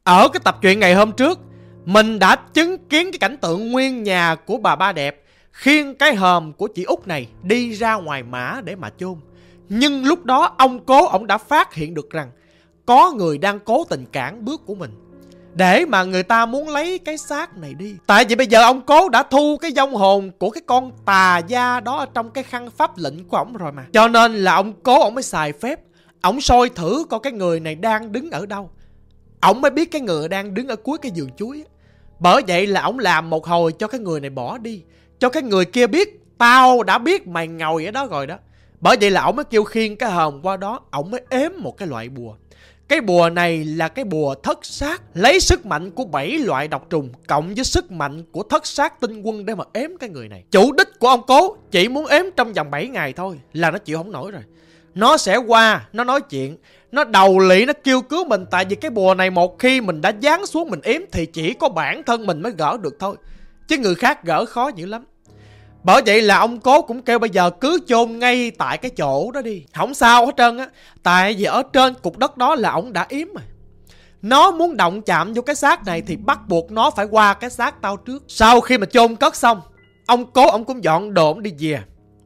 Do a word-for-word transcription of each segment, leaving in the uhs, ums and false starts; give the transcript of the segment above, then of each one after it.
Ở cái tập truyện ngày hôm trước, mình đã chứng kiến cái cảnh tượng nguyên nhà của bà Ba Đẹp khiêng cái hòm của chị Út này đi ra ngoài mã để mà chôn. Nhưng lúc đó ông Cố ông đã phát hiện được rằng có người đang cố tình cản bước của mình, để mà người ta muốn lấy cái xác này đi. Tại vì bây giờ ông Cố đã thu cái vong hồn của cái con tà gia đó ở trong cái khăn pháp lệnh của ổng rồi mà. Cho nên là ông Cố ổng mới xài phép, ổng soi thử coi cái người này đang đứng ở đâu. Ổng mới biết cái người đang đứng ở cuối cái vườn chuối. Bởi vậy là ổng làm một hồi cho cái người này bỏ đi, cho cái người kia biết tao đã biết mày ngồi ở đó rồi đó. Bởi vậy là ổng mới kêu khiêng cái hòm qua đó. Ổng mới ếm một cái loại bùa. Cái bùa này là cái bùa thất sát, lấy sức mạnh của bảy loại độc trùng cộng với sức mạnh của thất sát tinh quân để mà ếm cái người này. Chủ đích của ông Cố chỉ muốn ếm trong vòng bảy ngày thôi là nó chịu không nổi rồi. Nó sẽ qua, nó nói chuyện, nó đầu lị, nó kêu cứu mình. Tại vì cái bùa này một khi mình đã dán xuống mình ếm thì chỉ có bản thân mình mới gỡ được thôi, chứ người khác gỡ khó dữ lắm. Bởi vậy là ông Cố cũng kêu bây giờ cứ chôn ngay tại cái chỗ đó đi, không sao hết trơn á. Tại vì ở trên cục đất đó là ổng đã yếm rồi. Nó muốn động chạm vô cái xác này thì bắt buộc nó phải qua cái xác tao trước. Sau khi mà chôn cất xong, ông Cố ổng cũng dọn đồ ổng đi về.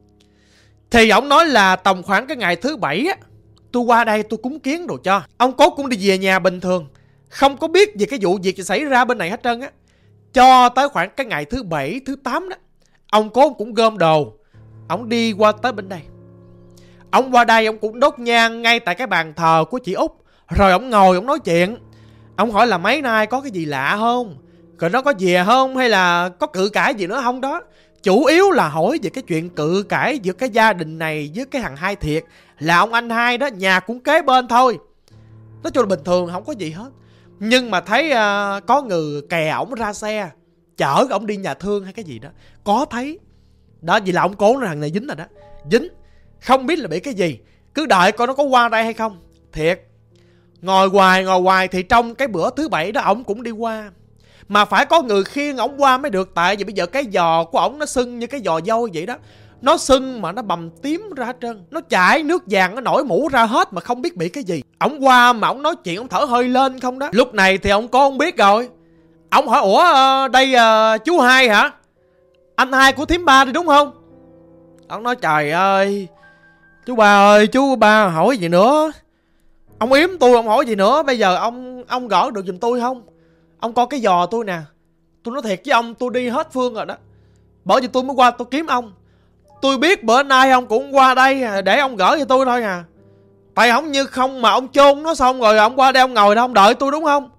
Thì ổng nói là tầm khoảng cái ngày thứ bảy á, tôi qua đây tôi cúng kiến đồ cho. Ông Cố cũng đi về nhà bình thường, không có biết về cái vụ việc xảy ra bên này hết trơn á. Cho tới khoảng cái ngày thứ bảy, thứ tám đó, ông Cố cũng gom đồ, ông đi qua tới bên đây. Ông qua đây ông cũng đốt nhang ngay tại cái bàn thờ của chị Út. Rồi ông ngồi ông nói chuyện. Ông hỏi là mấy nay có cái gì lạ không, rồi nó có về không, hay là có cự cãi gì nữa không đó. Chủ yếu là hỏi về cái chuyện cự cãi giữa cái gia đình này với cái thằng Hai Thiệt, là ông anh Hai đó, nhà cũng kế bên thôi. Nói chung là bình thường không có gì hết. Nhưng mà thấy uh, có người kè ổng ra xe chở ổng đi nhà thương hay cái gì đó, có thấy đó. Vì là ông Cố là thằng này dính rồi đó, dính không biết là bị cái gì, cứ đợi coi nó có qua đây hay không. Thiệt ngồi hoài ngồi hoài thì trong cái bữa thứ bảy đó ổng cũng đi qua, mà phải có người khiêng ổng qua mới được. Tại vì bây giờ cái giò của ổng nó sưng như cái giò dâu vậy đó, nó sưng mà nó bầm tím ra hết trơn, nó chảy nước vàng, nó nổi mũ ra hết mà không biết bị cái gì. Ổng qua mà ổng nói chuyện, ổng thở hơi lên không đó. Lúc này thì ông Cố không biết rồi. Ông hỏi ủa đây uh, chú Hai hả, anh Hai của thím Ba đi đúng không? Ông nói trời ơi chú Ba ơi, chú Ba hỏi gì nữa, ông yếm tôi ông hỏi gì nữa. Bây giờ ông ông gỡ được giùm tôi không? Ông coi cái giò tôi nè, tôi nói thiệt với ông tôi đi hết phương rồi đó. Bởi vì tôi mới qua tôi kiếm ông. Tôi biết bữa nay ông cũng qua đây để ông gỡ cho tôi thôi à. Tại không như không mà ông chôn nó xong rồi ông qua đây ông ngồi đó ông đợi tôi đúng không?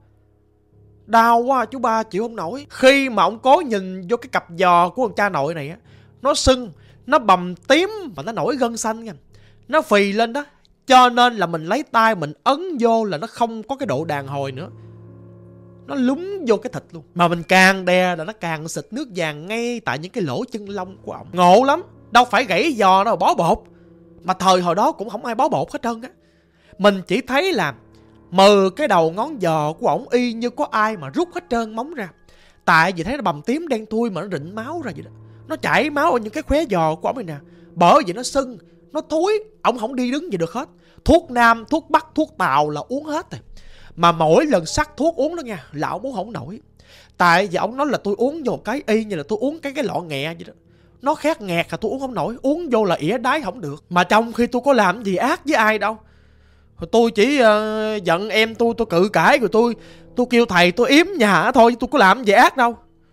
Đau quá chú Ba chịu không nổi. Khi mà ông Cố nhìn vô cái cặp giò của con cha nội này á, nó sưng, nó bầm tím và nó nổi gân xanh nha, nó phì lên đó. Cho nên là mình lấy tay mình ấn vô là nó không có cái độ đàn hồi nữa, nó lúng vô cái thịt luôn. Mà mình càng đè là nó càng xịt nước vàng ngay tại những cái lỗ chân lông của ổng. Ngộ lắm, đâu phải gãy giò đâu bó bột. Mà thời hồi đó cũng không ai bó bột hết trơn á. Mình chỉ thấy là mờ cái đầu ngón giò của ổng y như có ai mà rút hết trơn móng ra. Tại vì thấy nó bầm tím đen thui mà nó rịn máu ra vậy đó, nó chảy máu ở những cái khóe giò của ổng này nè. Bởi vì nó sưng, nó thối, ổng không đi đứng gì được hết. Thuốc nam, thuốc bắc, thuốc tàu là uống hết rồi. Mà mỗi lần sắc thuốc uống đó nha là ổng uống không nổi. Tại vì ổng nói là tôi uống vô cái y như là tôi uống cái cái lọ nghẹ vậy đó, nó khát nghẹt là tôi uống không nổi, uống vô là ỉa đái không được. Mà trong khi tôi có làm gì ác với ai đâu, tôi chỉ uh, giận em tôi, tôi cự cãi rồi tôi tôi kêu thầy tôi yếm nhà thôi, tôi có làm gì ác đâu.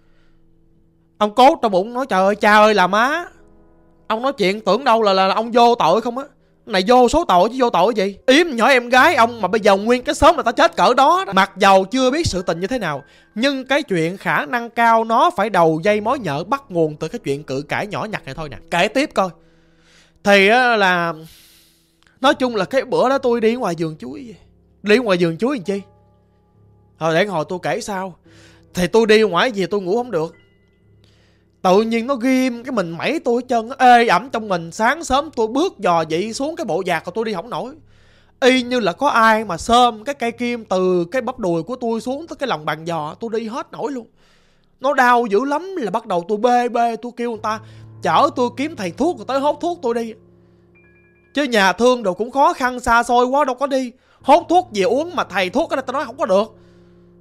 Ông Cố trong bụng nói trời ơi cha ơi là má, ông nói chuyện tưởng đâu là, là, là ông vô tội không á. Này vô số tội chứ vô tội gì. Yếm nhỏ em gái ông mà bây giờ nguyên cái xóm là ta chết cỡ đó, đó. Mặc dầu chưa biết sự tình như thế nào, nhưng cái chuyện khả năng cao nó phải đầu dây mối nhợ bắt nguồn từ cái chuyện cự cãi nhỏ nhặt này thôi nè. Kể tiếp coi. Thì á là nói chung là cái bữa đó tôi đi ngoài vườn chuối. Đi ngoài vườn chuối làm chi? Thôi để hồi tôi kể sao. Thì tôi đi ngoài gì tôi ngủ không được. Tự nhiên nó ghim cái mình mẩy tôi hết trơn, ê ẩm trong mình. Sáng sớm tôi bước dò dậy xuống cái bộ giạc rồi tôi đi không nổi. Y như là có ai mà xôm cái cây kim từ cái bắp đùi của tôi xuống tới cái lòng bàn giò, tôi đi hết nổi luôn. Nó đau dữ lắm, là bắt đầu tôi bê bê, tôi kêu người ta chở tôi kiếm thầy thuốc rồi tới hốt thuốc tôi đi. Chứ nhà thương đồ cũng khó khăn xa xôi quá đâu có đi. Hốt thuốc về uống mà thầy thuốc ở đây tao nói không có được.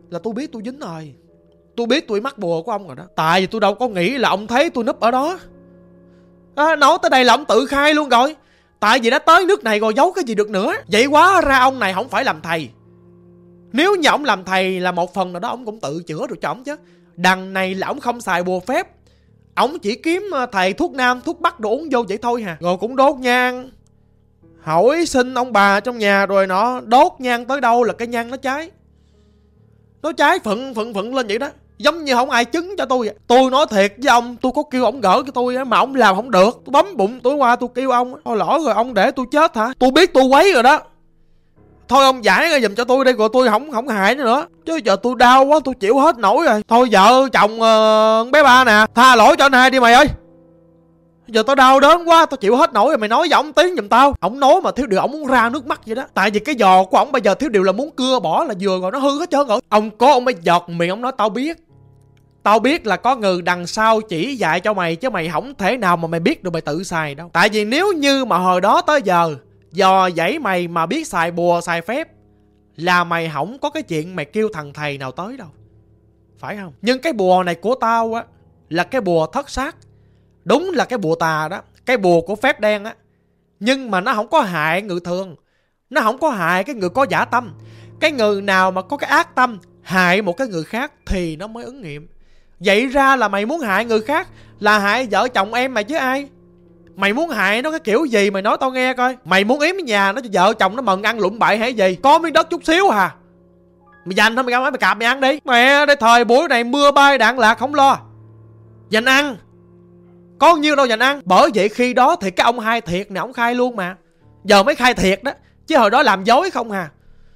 là tôi biết tôi dính rồi. Tôi biết tôi mắc bùa của ông rồi đó. Tại vì tôi đâu có nghĩ là ông thấy tôi núp ở đó. À, nói tới đây là ông tự khai luôn rồi. Tại vì đã tới nước này rồi giấu cái gì được nữa. Vậy quá ra ông này không phải làm thầy. Nếu như ông làm thầy là một phần nào đó ông cũng tự chữa được cho ông chứ. Đằng này là ông không xài bùa phép. Ông chỉ kiếm thầy thuốc nam thuốc bắc đồ uống vô vậy thôi hà. Rồi cũng đốt nhang, hỏi xin ông bà trong nhà rồi nó đốt nhang tới đâu là cái nhang nó cháy. Nó cháy phận phận phận lên vậy đó. Giống như không ai chứng cho tôi. Tôi nói thiệt với ông, tôi có kêu ông gỡ cho tôi mà ông làm không được. Tôi bấm bụng tối qua tôi kêu ông, thôi lỡ rồi ông để tôi chết hả? Tôi biết tôi quấy rồi đó. Thôi ông giải ra giùm cho tôi đây rồi tôi không không hại nữa. Chứ giờ tôi đau quá, tôi chịu hết nổi rồi. Thôi vợ chồng uh, bé ba nè, tha lỗi cho anh hai đi mày ơi. Giờ tao đau đớn quá, tao chịu hết nổi rồi, mày nói với ổng tiếng giùm tao. Ổng nói mà thiếu điều ổng muốn ra nước mắt vậy đó. Tại vì cái giò của ổng bây giờ thiếu điều là muốn cưa bỏ là vừa rồi, nó hư hết trơn rồi. Ông có ông mới giọt miệng ổng nói tao biết. Tao biết là có người đằng sau chỉ dạy cho mày, chứ mày không thể nào mà mày biết được mày tự xài đâu. Tại vì nếu như mà hồi đó tới giờ dò dãy mày mà biết xài bùa xài phép là mày không có cái chuyện mày kêu thằng thầy nào tới đâu, phải không? Nhưng cái bùa này của tao á là cái bùa thất sát. Đúng là cái bùa tà đó, cái bùa của phép đen á. Nhưng mà nó không có hại người thường, nó không có hại cái người có giả tâm. Cái người nào mà có cái ác tâm hại một cái người khác thì nó mới ứng nghiệm. Vậy ra là mày muốn hại người khác là hại vợ chồng em mày chứ ai. Mày muốn hại nó cái kiểu gì mày nói tao nghe coi. Mày muốn yếm nhà nó cho vợ chồng nó mần ăn lụm bậy hay gì? Có miếng đất chút xíu hà, mày dành thôi, mày ra mày cạp mày ăn đi. Mẹ đây thời buổi này mưa bay đạn lạc không lo, dành ăn. Có nhiêu đâu dành ăn. Bởi vậy khi đó thì cái ông hai thiệt này ông khai luôn mà. Giờ mới khai thiệt đó, chứ hồi đó làm dối không hà.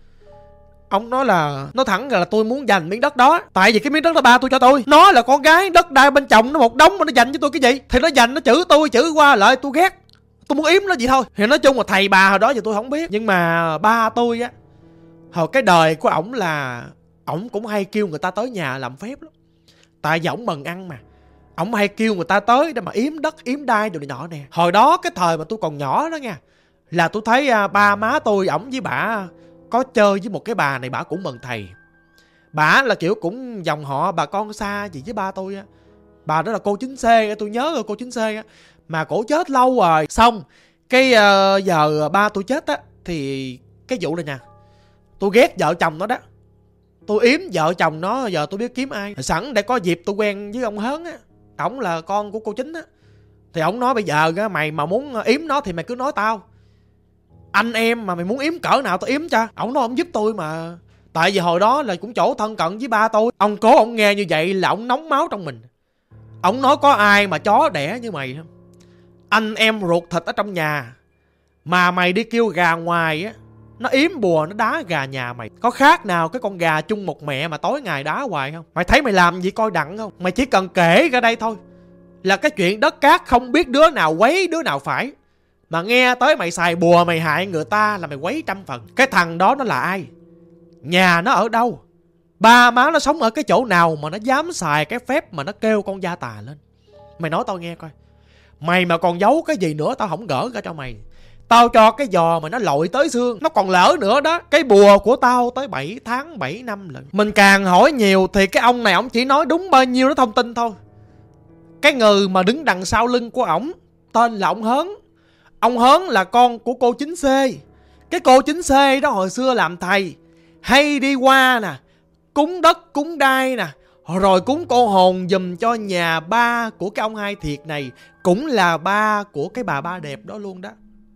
Ông nói là, nói thẳng là tôi muốn dành miếng đất đó. Tại vì cái miếng đất đó ba tôi cho tôi. Nó là con gái, đất đai bên chồng nó một đống mà nó dành cho tôi cái gì. Thì nó dành, nó chửi tôi, chửi qua lại tôi ghét. Tôi muốn yếm nó vậy thôi. Thì nói chung là thầy bà hồi đó giờ tôi không biết. Nhưng mà ba tôi á, hồi cái đời của ổng là ổng cũng hay kêu người ta tới nhà làm phép lắm. Tại vì ổng mần ăn mà. Ổng hay kêu người ta tới để mà yếm đất, yếm đai đồ này nọ nè. Hồi đó cái thời mà tôi còn nhỏ đó nha, là tôi thấy à, ba má tôi, ổng với bả có chơi với một cái bà này, bả cũng mần thầy. Bả là kiểu cũng dòng họ bà con xa gì với ba tôi á. Bà đó là cô Chính Xê, tôi nhớ rồi, cô Chính Xê á. Mà cổ chết lâu rồi. Xong cái uh, giờ ba tôi chết á, thì cái vụ này nè, tôi ghét vợ chồng nó đó. Tôi yếm vợ chồng nó, giờ tôi biết kiếm ai. Sẵn để có dịp tôi quen với ông Hớn á, ổng là con của cô Chính á. Thì ổng nói bây giờ á, mày mà muốn yếm nó thì mày cứ nói tao. Anh em mà mày muốn yếm cỡ nào tao yếm cho. Ổng nói ổng giúp tôi mà. Tại vì hồi đó là cũng chỗ thân cận với ba tôi. Ông cố ổng nghe như vậy là ổng nóng máu trong mình. Ổng nói có ai mà chó đẻ như mày không? Anh em ruột thịt ở trong nhà mà mày đi kêu gà ngoài á, nó yếm bùa nó đá gà nhà mày. Có khác nào cái con gà chung một mẹ mà tối ngày đá hoài không? Mày thấy mày làm gì coi đặng không? Mày chỉ cần kể ra đây thôi là cái chuyện đất cát không biết đứa nào quấy đứa nào phải. Mà nghe tới mày xài bùa mày hại người ta là mày quấy trăm phần. Cái thằng đó nó là ai? Nhà nó ở đâu? Ba má nó sống ở cái chỗ nào mà nó dám xài cái phép mà nó kêu con gia tà lên? Mày nói tao nghe coi. Mày mà còn giấu cái gì nữa tao không gỡ ra cho mày. Tao cho cái giò mà nó lội tới xương. Nó còn lỡ nữa đó. Cái bùa của tao tới bảy tháng bảy năm lần. Mình càng hỏi nhiều thì cái ông này ổng chỉ nói đúng bao nhiêu đó thông tin thôi. Cái người mà đứng đằng sau lưng của ổng tên là ông Hớn. Ông Hớn là con của cô Chính Xê. Cái cô Chính Xê đó hồi xưa làm thầy, hay đi qua nè, cúng đất cúng đai nè, rồi cúng cô hồn giùm cho nhà ba của cái ông hai thiệt này, cũng là ba của cái bà ba đẹp đó luôn đó.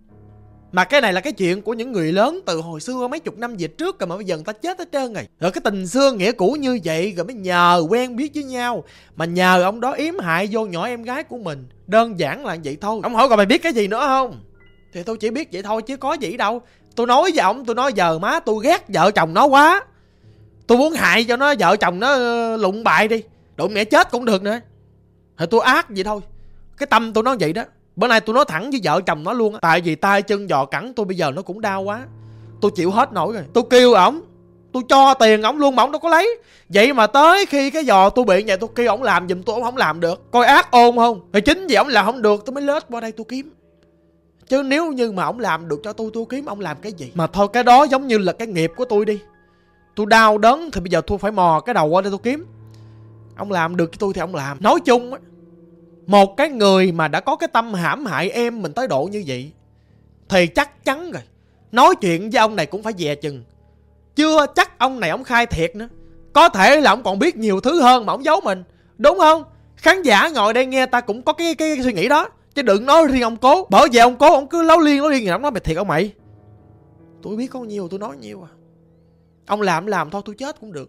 Mà cái này là cái chuyện của những người lớn từ hồi xưa mấy chục năm về trước rồi, mà bây giờ người ta chết hết trơn rồi. Rồi cái tình xưa nghĩa cũ như vậy rồi mới nhờ quen biết với nhau, mà nhờ ông đó yếm hại vô nhỏ em gái của mình. Đơn giản là vậy thôi. Ông hỏi còn mày biết cái gì nữa không? Thì tôi chỉ biết vậy thôi chứ có gì đâu. Tôi nói với ông, tôi nói giờ má tôi ghét vợ chồng nó quá. Tôi muốn hại cho nó, vợ chồng nó lụng bại đi, đụng mẹ chết cũng được nữa. Thì tôi ác vậy thôi. Cái tâm tôi nói vậy đó. Bữa nay tôi nói thẳng với vợ chồng nó luôn á. Tại vì tay chân giò cẳng tôi bây giờ nó cũng đau quá. Tôi chịu hết nổi rồi. Tôi kêu ổng, tôi cho tiền ổng luôn mà ổng đâu có lấy. Vậy mà tới khi cái giò tôi bị vậy, tôi kêu ổng làm giùm tôi, ổng không làm được. Coi ác ôn không? Thì chính vì ổng làm không được tôi mới lết qua đây tôi kiếm. Chứ nếu như mà ổng làm được cho tôi, tôi kiếm ổng làm cái gì? Mà thôi cái đó giống như là cái nghiệp của tôi đi. Tôi đau đớn thì bây giờ tôi phải mò cái đầu qua để tôi kiếm. Ông làm được cho tôi thì ông làm. Nói chung á, một cái người mà đã có cái tâm hãm hại em mình tới độ như vậy thì chắc chắn rồi, nói chuyện với ông này cũng phải dè chừng. Chưa chắc ông này ông khai thiệt nữa. Có thể là ông còn biết nhiều thứ hơn mà ông giấu mình, đúng không? Khán giả ngồi đây nghe ta cũng có cái, cái, cái suy nghĩ đó. Chứ đừng nói riêng ông Cố. Bởi vì ông Cố ông cứ láo liên láo liên rồi ông nói mày thiệt ông mày. Tôi biết có nhiều tôi nói nhiều à. Ông làm làm thôi tôi chết cũng được.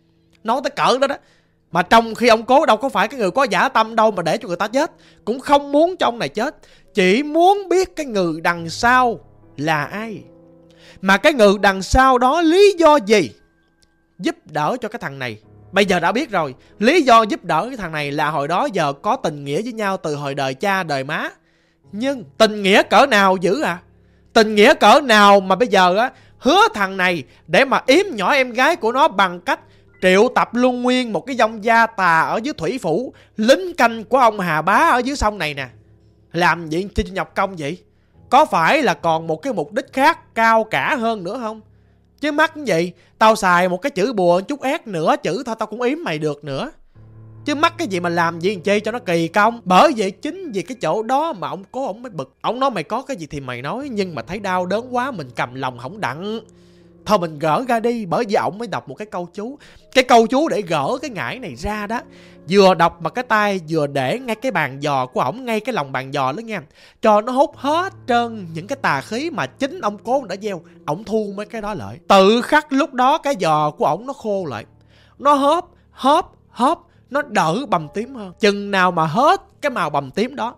Nói tới cỡ đó đó. Mà trong khi ông Cố đâu có phải cái người có dã tâm đâu mà để cho người ta chết. Cũng không muốn cho ông này chết. Chỉ muốn biết cái người đằng sau là ai. Mà cái người đằng sau đó lý do gì giúp đỡ cho cái thằng này. Bây giờ đã biết rồi. Lý do giúp đỡ cái thằng này là hồi đó giờ có tình nghĩa với nhau từ hồi đời cha đời má. Nhưng tình nghĩa cỡ nào dữ à? Tình nghĩa cỡ nào mà bây giờ á hứa thằng này để mà yếm nhỏ em gái của nó bằng cách triệu tập luôn nguyên một cái dông gia tà ở dưới thủy phủ, lính canh của ông Hà Bá ở dưới sông này nè. Làm gì cho nhọc công vậy? Có phải là còn một cái mục đích khác cao cả hơn nữa không? Chứ mắc cái gì? Tao xài một cái chữ bùa chút ép nữa chữ thôi tao cũng yếm mày được nữa. Chứ mắc cái gì mà làm gì chi cho nó kỳ công. Bởi vậy chính vì cái chỗ đó mà ông Cố ông mới bực. Ông nói mày có cái gì thì mày nói, nhưng mà thấy đau đớn quá mình cầm lòng không đặng. Thôi mình gỡ ra đi. Bởi vì ông mới đọc một cái câu chú. Cái câu chú để gỡ cái ngải này ra đó. Vừa đọc mà cái tay vừa để ngay cái bàn giò của ổng, ngay cái lòng bàn giò đó nha. Cho nó hút hết trơn những cái tà khí mà chính ông Cố đã gieo. Ổng thu mấy cái đó lại. Tự khắc lúc đó cái giò của ổng nó khô lại. Nó hớp, hớp, hớp. Nó đỡ bầm tím hơn. Chừng nào mà hết cái màu bầm tím đó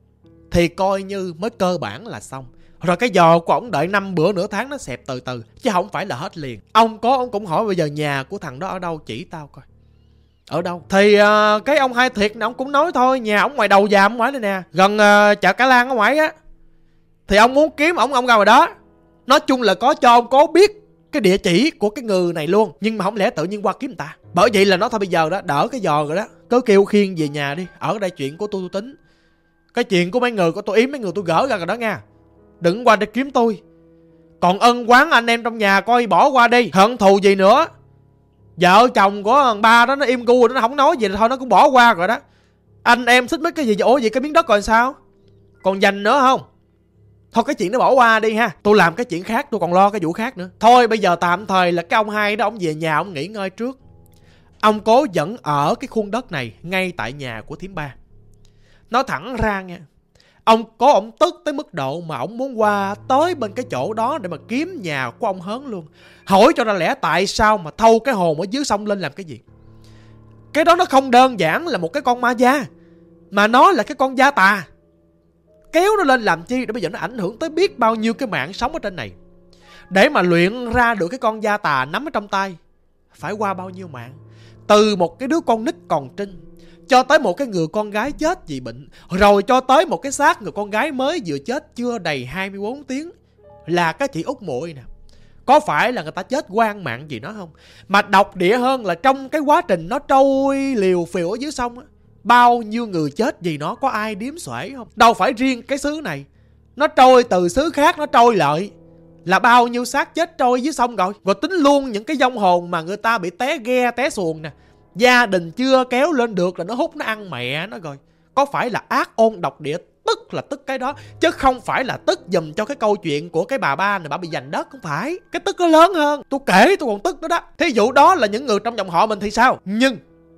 thì coi như mới cơ bản là xong. Rồi cái giò của ổng đợi năm bữa nửa tháng nó xẹp từ từ. Chứ không phải là hết liền. Ông có ông cũng hỏi bây giờ nhà của thằng đó ở đâu, chỉ tao coi. Ở đâu? Thì uh, cái ông Hai Thiệt này ông cũng nói thôi. Nhà ông ngoài đầu giàm ngoài đây nè. Gần uh, chợ Cả Lan ở ngoài á. Thì ông muốn kiếm ổng ông ra ngoài đó. Nói chung là có cho ông Cố biết cái địa chỉ của cái người này luôn. Nhưng mà không lẽ tự nhiên qua kiếm người ta. Bởi vậy là nó thôi bây giờ đó, đỡ cái giò rồi đó. Cứ kêu Khiên về nhà đi. Ở đây chuyện của tôi tôi tính. Cái chuyện của mấy người của tôi yếm mấy người tôi gỡ ra rồi đó nha. Đừng qua đây kiếm tôi. Còn ân oán anh em trong nhà coi bỏ qua đi. Hận thù gì nữa. Vợ chồng của thằng ba đó nó im gu rồi, nó không nói gì thôi nó cũng bỏ qua rồi đó. Anh em xích mích cái gì. Ủa vậy cái miếng đất còn sao? Còn dành nữa không? Thôi cái chuyện nó bỏ qua đi ha. Tôi làm cái chuyện khác, tôi còn lo cái vụ khác nữa. Thôi bây giờ tạm thời là cái ông Hai đó ông về nhà ông nghỉ ngơi trước. Ông Cố vẫn ở cái khuôn đất này ngay tại nhà của thím Ba. Nói thẳng ra nha, ông Cố ông tức tới mức độ mà ông muốn qua tới bên cái chỗ đó để mà kiếm nhà của ông Hớn luôn. Hỏi cho ra lẽ tại sao mà thâu cái hồn ở dưới sông lên làm cái gì. Cái đó nó không đơn giản là một cái con ma da, mà nó là cái con gia tà. Kéo nó lên làm chi để bây giờ nó ảnh hưởng tới biết bao nhiêu cái mạng sống ở trên này. Để mà luyện ra được cái con gia tà nắm ở trong tay phải qua bao nhiêu mạng. Từ một cái đứa con nít còn trinh, cho tới một cái người con gái chết vì bệnh, rồi cho tới một cái xác người con gái mới vừa chết chưa đầy hai mươi bốn tiếng, là cái chị Út Muội nè. Có phải là người ta chết oan mạng gì nó không? Mà độc địa hơn là trong cái quá trình nó trôi liều phiều ở dưới sông á, bao nhiêu người chết vì nó có ai điếm xuể không? Đâu phải riêng cái xứ này. Nó trôi từ xứ khác nó trôi lại là bao nhiêu xác chết trôi dưới sông rồi. Rồi tính luôn những cái vong hồn mà người ta bị té ghe té xuồng nè, gia đình chưa kéo lên được là nó hút nó ăn mẹ nó rồi. Có phải là ác ôn độc địa, tức là tức cái đó, chứ không phải là tức dùm cho cái câu chuyện của cái bà ba này bà bị giành đất. Không phải. Cái tức nó lớn hơn. Tôi kể tôi còn tức đó đó. Thí dụ đó là những người trong dòng họ mình thì sao? Nhưng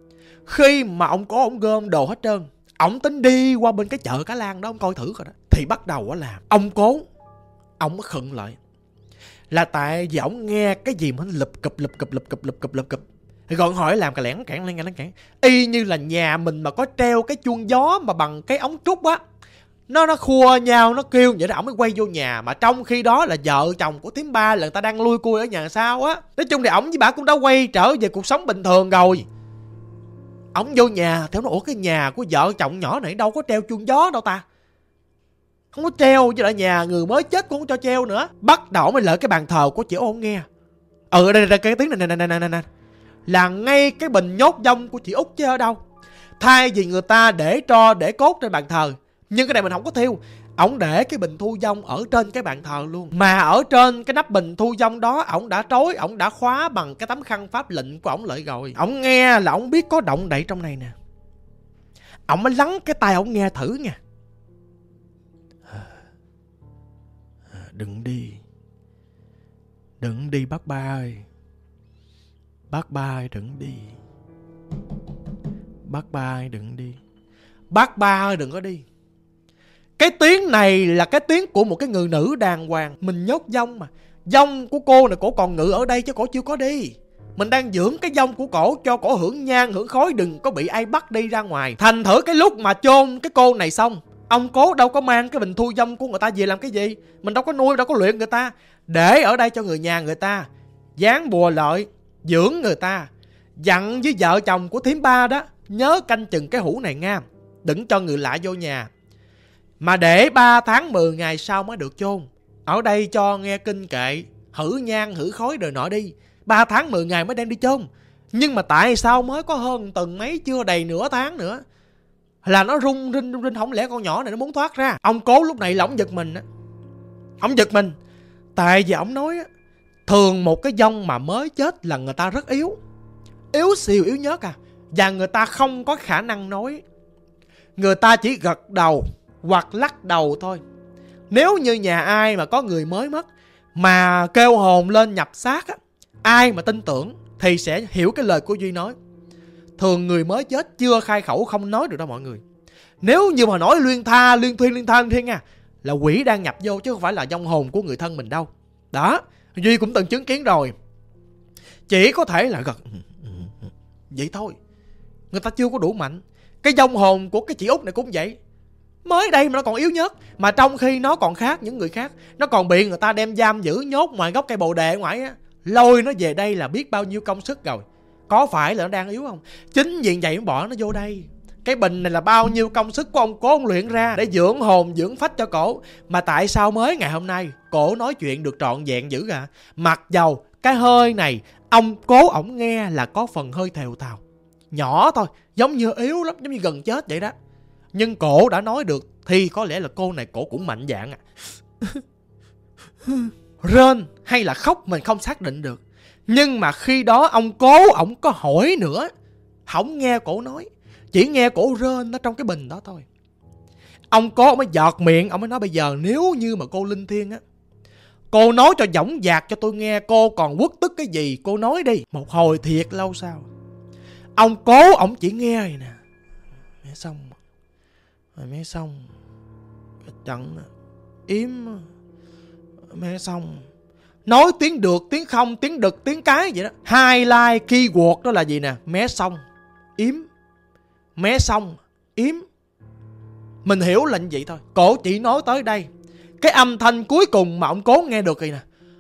khi mà ông có ông gom đồ hết trơn, ông tính đi qua bên cái chợ Cả Lan đó ông coi thử rồi đó, thì bắt đầu á làm ông Cố ông mới khựng lại. Là tại vì ông nghe cái gì mà lụp cụp lụp cụp lụp cụp lụp cụp lụp cụp. Rồi hỏi làm cà lẻn cản lên cản cản. Y như là nhà mình mà có treo cái chuông gió mà bằng cái ống trúc á, Nó nó khua nhau, nó kêu vậy đó, ổng mới quay vô nhà. Mà trong khi đó là vợ chồng của thím Ba là người ta đang lui cui ở nhà sau á. Nói chung thì ổng với bà cũng đã quay trở về cuộc sống bình thường rồi. Ổng vô nhà thì ổng nói ủa cái nhà của vợ chồng nhỏ này đâu có treo chuông gió đâu ta. Không có treo, với lại nhà người mới chết cũng không cho treo nữa. Bắt đầu mới lợi cái bàn thờ của chị Ôn nghe. Ừ đây, đây cái tiếng này nè nè nè nè là ngay cái bình nhốt vong của chị Út chứ ở đâu. Thay vì người ta để tro để cốt trên bàn thờ, nhưng cái này mình không có thiêu. ổng để cái bình thu vong ở trên cái bàn thờ luôn. Mà ở trên cái nắp bình thu vong đó, ổng đã trói, ổng đã khóa bằng cái tấm khăn pháp lệnh của ổng lại rồi. Ổng nghe là ổng biết có động đậy trong này nè. Ổng mới lắng cái tai ổng nghe thử nha. Đừng đi, đừng đi bác ba ơi. Bác ba ơi đừng đi. Bác ba ơi đừng đi. Bác ba ơi đừng có đi. Cái tiếng này là cái tiếng của một cái người nữ đàng hoàng. Mình nhốt vong mà. Vong của cô này cổ còn ngự ở đây chứ cổ chưa có đi. Mình đang dưỡng cái vong của cổ cho cổ hưởng nhang hưởng khói, đừng có bị ai bắt đi ra ngoài. Thành thử cái lúc mà chôn cái cô này xong, ông cố đâu có mang cái bình thu vong của người ta về làm cái gì. Mình đâu có nuôi, đâu có luyện người ta. Để ở đây cho người nhà người ta dán bùa lợi, dưỡng người ta. Dặn với vợ chồng của thím ba đó, nhớ canh chừng cái hũ này nha, đừng cho người lạ vô nhà. Mà để ba tháng mười ngày sau mới được chôn. Ở đây cho nghe kinh kệ, hử nhang hử khói đời nọ đi. Ba tháng mười ngày mới đem đi chôn. Nhưng mà tại sao mới có hơn tuần mấy, chưa đầy nửa tháng nữa là nó rung rinh rung rinh, không lẽ con nhỏ này nó muốn thoát ra. Ông cố lúc này là ông giật mình á. Ông giật mình tại vì ông nói á, thường một cái vong mà mới chết là người ta rất yếu, yếu xìu yếu nhớt à. Và người ta không có khả năng nói, người ta chỉ gật đầu hoặc lắc đầu thôi. Nếu như nhà ai mà có người mới mất mà kêu hồn lên nhập xác á, ai mà tin tưởng thì sẽ hiểu cái lời của Duy nói. Thường người mới chết chưa khai khẩu không nói được đâu mọi người. Nếu như mà nói luyên tha liên thuyên liên tha liên thiên nha, là quỷ đang nhập vô chứ không phải là vong hồn của người thân mình đâu. Đó, Duy cũng từng chứng kiến rồi. Chỉ có thể là gật vậy thôi, người ta chưa có đủ mạnh. Cái vong hồn của cái chị Út này cũng vậy. Mới đây mà nó còn yếu nhất. Mà trong khi nó còn khác những người khác, nó còn bị người ta đem giam giữ nhốt ngoài gốc cây bồ đề ngoài á, lôi nó về đây là biết bao nhiêu công sức rồi. Có phải là nó đang yếu không? Chính vì vậy mới bỏ nó vô đây. Cái bình này là bao nhiêu công sức của ông cố ông luyện ra để dưỡng hồn dưỡng phách cho cổ. Mà tại sao mới ngày hôm nay cổ nói chuyện được trọn vẹn dữ à? Mặc dầu cái hơi này ông cố ổng nghe là có phần hơi thều thào, nhỏ thôi, giống như yếu lắm, giống như gần chết vậy đó. Nhưng cổ đã nói được thì có lẽ là cô này cổ cũng mạnh dạn à. Rên hay là khóc mình không xác định được. Nhưng mà khi đó ông cố ổng có hỏi nữa, không nghe cổ nói, chỉ nghe cổ rên ở trong cái bình đó thôi. Ông cố ông mới giọt miệng, ông mới nói bây giờ nếu như mà cô linh thiêng á, cô nói cho dõng dạc cho tôi nghe, cô còn quất tức cái gì cô nói đi. Một hồi thiệt lâu sau, ông cố ổng chỉ nghe rồi nè. Mẹ xong rồi, mẹ xong cái trận yếm mẹ xong. Nói tiếng được, tiếng không, tiếng đực, tiếng cái vậy đó. Highlight keyword đó là gì nè? Mé xong, yếm. Mé xong, yếm. Mình hiểu là như vậy thôi. Cổ chỉ nói tới đây. Cái âm thanh cuối cùng mà ông cố nghe được kìa nè,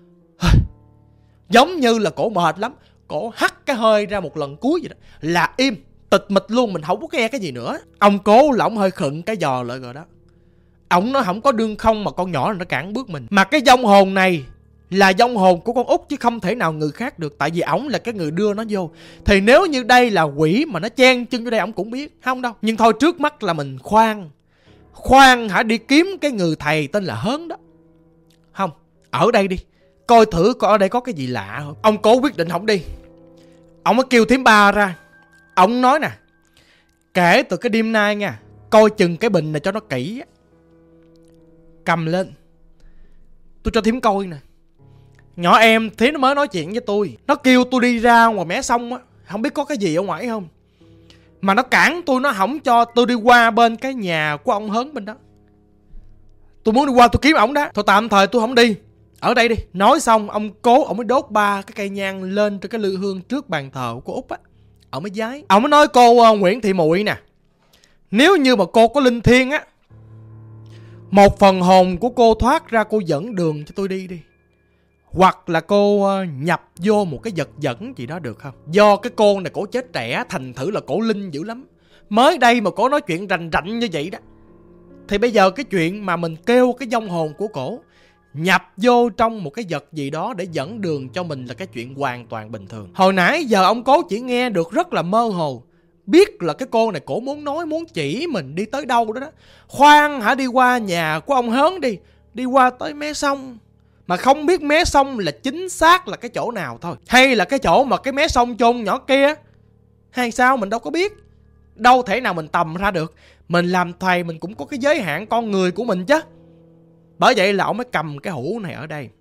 giống như là cổ mệt lắm, cổ hắt cái hơi ra một lần cuối vậy đó, là im, tịch mịch luôn, mình không có nghe cái gì nữa. Ông cố là ông hơi khựng cái giò lại rồi đó. Ông nói không có đương không mà con nhỏ nó cản bước mình. Mà cái vong hồn này là vong hồn của con Út chứ không thể nào người khác được. Tại vì ổng là cái người đưa nó vô. Thì nếu như đây là quỷ mà nó chen chân vô đây ổng cũng biết. Không đâu. Nhưng thôi trước mắt là mình khoan Khoan hả đi kiếm cái người thầy tên là Hớn đó. Không, ở đây đi, coi thử coi ở đây có cái gì lạ không. Ông cố quyết định không đi. Ông mới kêu thím ba ra. Ông nói nè, kể từ cái đêm nay nha, coi chừng cái bình này cho nó kỹ. Cầm lên, tôi cho thím coi nè. Nhỏ em thím nó mới nói chuyện với tôi. Nó kêu tôi đi ra ngoài mé sông á, không biết có cái gì ở ngoài không. Mà nó cản tôi, nó không cho tôi đi qua bên cái nhà của ông Hớn bên đó. Tôi muốn đi qua tôi kiếm ổng đó. Thôi tạm thời tôi không đi, ở đây đi. Nói xong ông cố ông mới đốt ba cái cây nhang lên trên cái lư hương trước bàn thờ của Út á. Ông mới giái. Ông mới nói cô uh, Nguyễn Thị Muội nè, nếu như mà cô có linh thiêng á, một phần hồn của cô thoát ra, cô dẫn đường cho tôi đi đi. Hoặc là cô uh, nhập vô một cái vật dẫn gì đó được không? Do cái cô này cổ chết trẻ, thành thử là cổ linh dữ lắm. Mới đây mà cổ nói chuyện rành rạnh như vậy đó. Thì bây giờ cái chuyện mà mình kêu cái vong hồn của cổ nhập vô trong một cái vật gì đó để dẫn đường cho mình là cái chuyện hoàn toàn bình thường. Hồi nãy giờ ông cố chỉ nghe được rất là mơ hồ. biết là cái cô này cổ muốn nói, muốn chỉ mình đi tới đâu đó đó. Khoan hả, đi qua nhà của ông Hớn đi, đi qua tới mé sông, mà không biết mé sông là chính xác là cái chỗ nào thôi, hay là cái chỗ mà cái mé sông chôn nhỏ kia, hay sao mình đâu có biết. Đâu thể nào mình tầm ra được. Mình làm thầy mình cũng có cái giới hạn con người của mình chứ. Bởi vậy là ông mới cầm cái hũ này ở đây,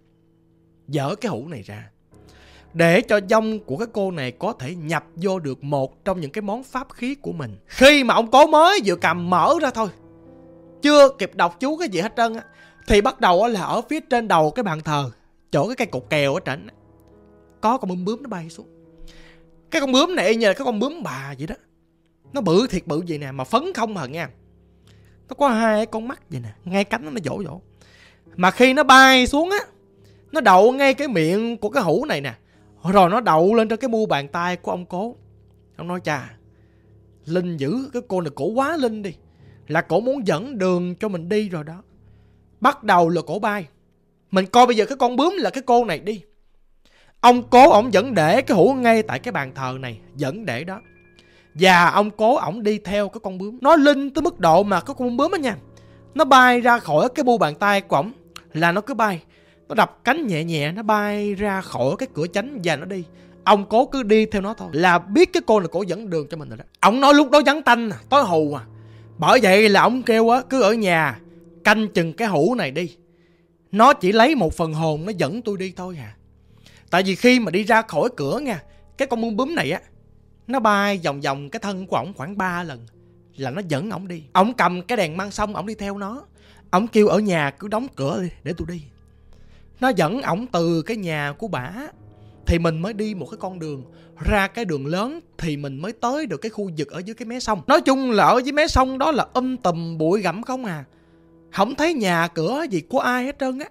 dỡ cái hũ này ra, để cho dông của cái cô này có thể nhập vô được một trong những cái món pháp khí của mình. Khi mà ông Cố mới vừa cầm mở ra thôi, chưa kịp đọc chú cái gì hết trơn á, thì bắt đầu là ở phía trên đầu cái bàn thờ, chỗ cái cây cột kèo ở trển, có con bướm bướm nó bay xuống. Cái con bướm này như là cái con bướm bà vậy đó. Nó bự thiệt bự vậy nè, mà phấn không hả nha. Nó có hai con mắt vậy nè, ngay cánh nó, nó vỗ vỗ. Mà khi nó bay xuống á, nó đậu ngay cái miệng của cái hũ này nè, rồi nó đậu lên trên cái mu bàn tay của ông Cố. Ông nói chà, linh dữ, cái cô này cổ quá linh đi, là cổ muốn dẫn đường cho mình đi rồi đó. Bắt đầu là cổ bay. Mình coi bây giờ cái con bướm là cái cô này đi. Ông Cố ổng vẫn để cái hũ ngay tại cái bàn thờ này, vẫn để đó. Và ông Cố ổng đi theo cái con bướm. Nó linh tới mức độ mà cái con bướm á nha, nó bay ra khỏi cái bu bàn tay của ổng là nó cứ bay. Nó đập cánh nhẹ nhẹ, nó bay ra khỏi cái cửa chánh và nó đi. Ông Cố cứ đi theo nó thôi, là biết cái cô này cổ dẫn đường cho mình rồi đó. Ông nói lúc đó vắng tanh, tối hù à. Bởi vậy là ông kêu á, cứ ở nhà canh chừng cái hũ này đi. Nó chỉ lấy một phần hồn nó dẫn tôi đi thôi à. Tại vì khi mà đi ra khỏi cửa nha, cái con bướm bướm này á, nó bay vòng vòng cái thân của ổng khoảng ba lần là nó dẫn ổng đi. Ổng cầm cái đèn măng xong ổng đi theo nó. Ổng kêu ở nhà cứ đóng cửa đi để tôi đi. Nó dẫn ổng từ cái nhà của bả thì mình mới đi một cái con đường ra cái đường lớn, thì mình mới tới được cái khu vực ở dưới cái mé sông. Nói chung là ở dưới mé sông đó là um tùm bụi gặm không à, không thấy nhà cửa gì của ai hết trơn á,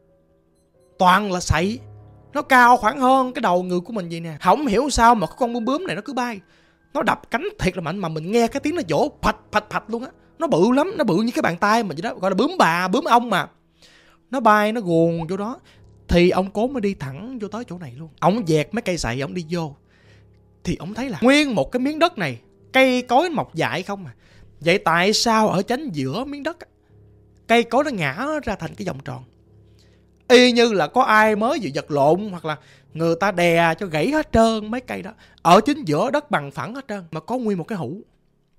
toàn là sậy. Nó cao khoảng hơn cái đầu người của mình vậy nè. Không hiểu sao mà cái con bướm bướm này nó cứ bay, nó đập cánh thiệt là mạnh, mà mình nghe cái tiếng nó vỗ phạch phạch phạch luôn á. Nó bự lắm, nó bự như cái bàn tay mình vậy đó, gọi là bướm bà, bướm ông mà. Nó bay, nó guồn vô đó. Thì ông Cố mới đi thẳng vô tới chỗ này luôn. Ông dẹt mấy cây sậy, ông đi vô. Thì ông thấy là nguyên một cái miếng đất này, cây cối mọc dại không à. Vậy tại sao ở chánh giữa miếng đất, cây cối nó ngã ra thành cái vòng tròn, y như là có ai mới vừa giật lộn, hoặc là người ta đè cho gãy hết trơn mấy cây đó. Ở chính giữa đất bằng phẳng hết trơn, mà có nguyên một cái hũ.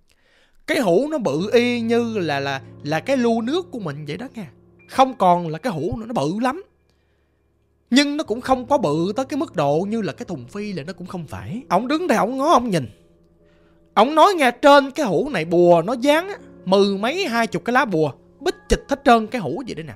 Cái hũ nó bự y như là là là cái lu nước của mình vậy đó nha. Không còn là cái hũ nữa, nó bự lắm. Nhưng nó cũng không có bự tới cái mức độ như là cái thùng phi, là nó cũng không phải. Ông đứng đây ông ngó ông nhìn. Ông nói nghe, trên cái hũ này bùa nó dán mười mấy hai chục cái lá bùa bích chịch hết trơn cái hũ vậy đấy nè.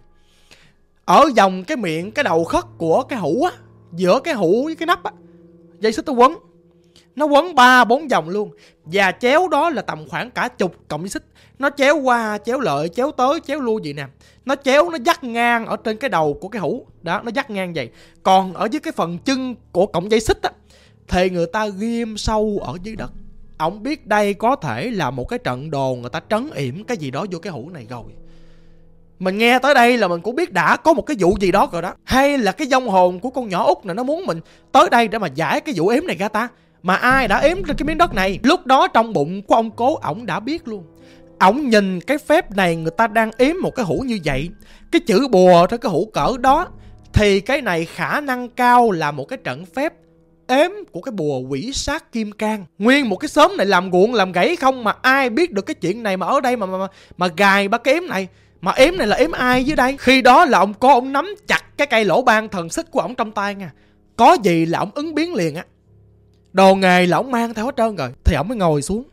Ở vòng cái miệng, cái đầu khất của cái hũ á, giữa cái hũ với cái nắp á, dây xích nó quấn. Nó quấn ba bốn vòng luôn. Và chéo đó là tầm khoảng cả chục cọng dây xích. Nó chéo qua, chéo lợi, chéo tới, chéo lui vậy nè. Nó chéo, nó dắt ngang ở trên cái đầu của cái hũ. Đó, nó dắt ngang vậy. Còn ở dưới cái phần chân của cọng dây xích á, thì người ta ghim sâu ở dưới đất. Ông biết đây có thể là một cái trận đồ người ta trấn yểm cái gì đó vô cái hũ này rồi. Mình nghe tới đây là mình cũng biết đã có một cái vụ gì đó rồi đó. Hay là cái vong hồn của con nhỏ út này nó muốn mình tới đây để mà giải cái vụ ếm này ra ta. Mà ai đã ếm trên cái miếng đất này? Lúc đó trong bụng của ông Cố, ổng đã biết luôn. Ổng nhìn cái phép này, người ta đang ếm một cái hũ như vậy, cái chữ bùa trên cái hũ cỡ đó, thì cái này khả năng cao là một cái trận phép ếm của cái bùa quỷ sát kim cang. Nguyên một cái xóm này làm guộn làm gãy không, mà ai biết được cái chuyện này mà ở đây mà mà, mà, mà gài ba cái ếm này. Mà ếm này là ếm ai dưới đây? Khi đó là ông Cố, ông nắm chặt cái cây lỗ ban thần xích của ổng trong tay nha. Có gì là ổng ứng biến liền á. Đồ nghề là ổng mang theo hết trơn rồi. Thì ổng mới ngồi xuống.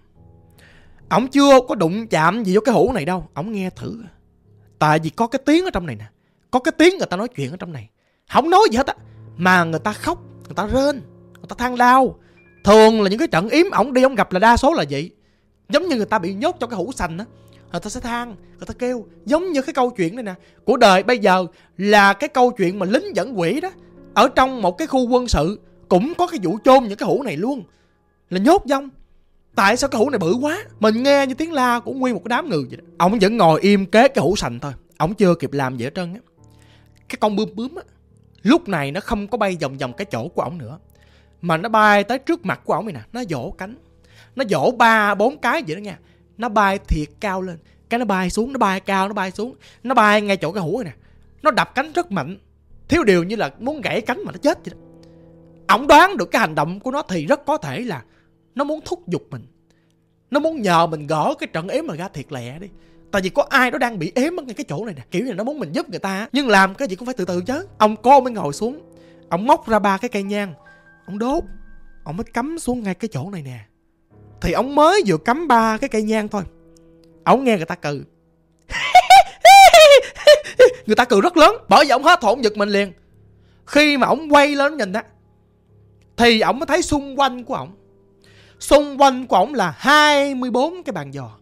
Ổng chưa có đụng chạm gì vô cái hũ này đâu. Ổng nghe thử. Tại vì có cái tiếng ở trong này nè. Có cái tiếng người ta nói chuyện ở trong này. Không nói gì hết á, mà người ta khóc, người ta rên, người ta than đau. Thường là những cái trận yếm ổng đi ổng gặp là đa số là vậy. Giống như người ta bị nhốt trong cái hũ sành á, người ta sẽ than, người ta kêu. Giống như cái câu chuyện này nè, của đời bây giờ là cái câu chuyện mà lính dẫn quỷ đó. Ở trong một cái khu quân sự cũng có cái vụ chôn những cái hũ này luôn, là nhốt vong. Tại sao cái hũ này bự quá? Mình nghe như tiếng la của nguyên một cái đám người vậy đó. Ông vẫn ngồi im kế cái hũ sành thôi. Ông chưa kịp làm gì hết trơn á. Cái con bướm bướm á, lúc này nó không có bay vòng vòng cái chỗ của ổng nữa, mà nó bay tới trước mặt của ổng này nè. Nó vỗ cánh. Nó vỗ ba bốn cái vậy đó nha. Nó bay thiệt cao lên, cái nó bay xuống, nó bay cao, nó bay xuống. Nó bay ngay chỗ cái hũ này nè. Nó đập cánh rất mạnh, thiếu điều như là muốn gãy cánh mà nó chết vậy đó. Ổng đoán được cái hành động của nó thì rất có thể là nó muốn thúc giục mình, nó muốn nhờ mình gỡ cái trận ếm mà ra thiệt lẹ đi. Tại vì có ai đó đang bị ếm ở ngay cái chỗ này nè, kiểu như là nó muốn mình giúp người ta. Nhưng làm cái gì cũng phải từ từ chứ. Ông cô mới ngồi xuống, ông móc ra ba cái cây nhang, ông đốt, ông mới cắm xuống ngay cái chỗ này nè. Thì ông mới vừa cắm ba cái cây nhang thôi, ông nghe người ta cười. Người ta cười rất lớn, bởi vì ông hết hồn giật mình liền. Khi mà ông quay lên nhìn á, thì ông mới thấy xung quanh của ông, xung quanh của ông là hai mươi bốn cái bàn giò.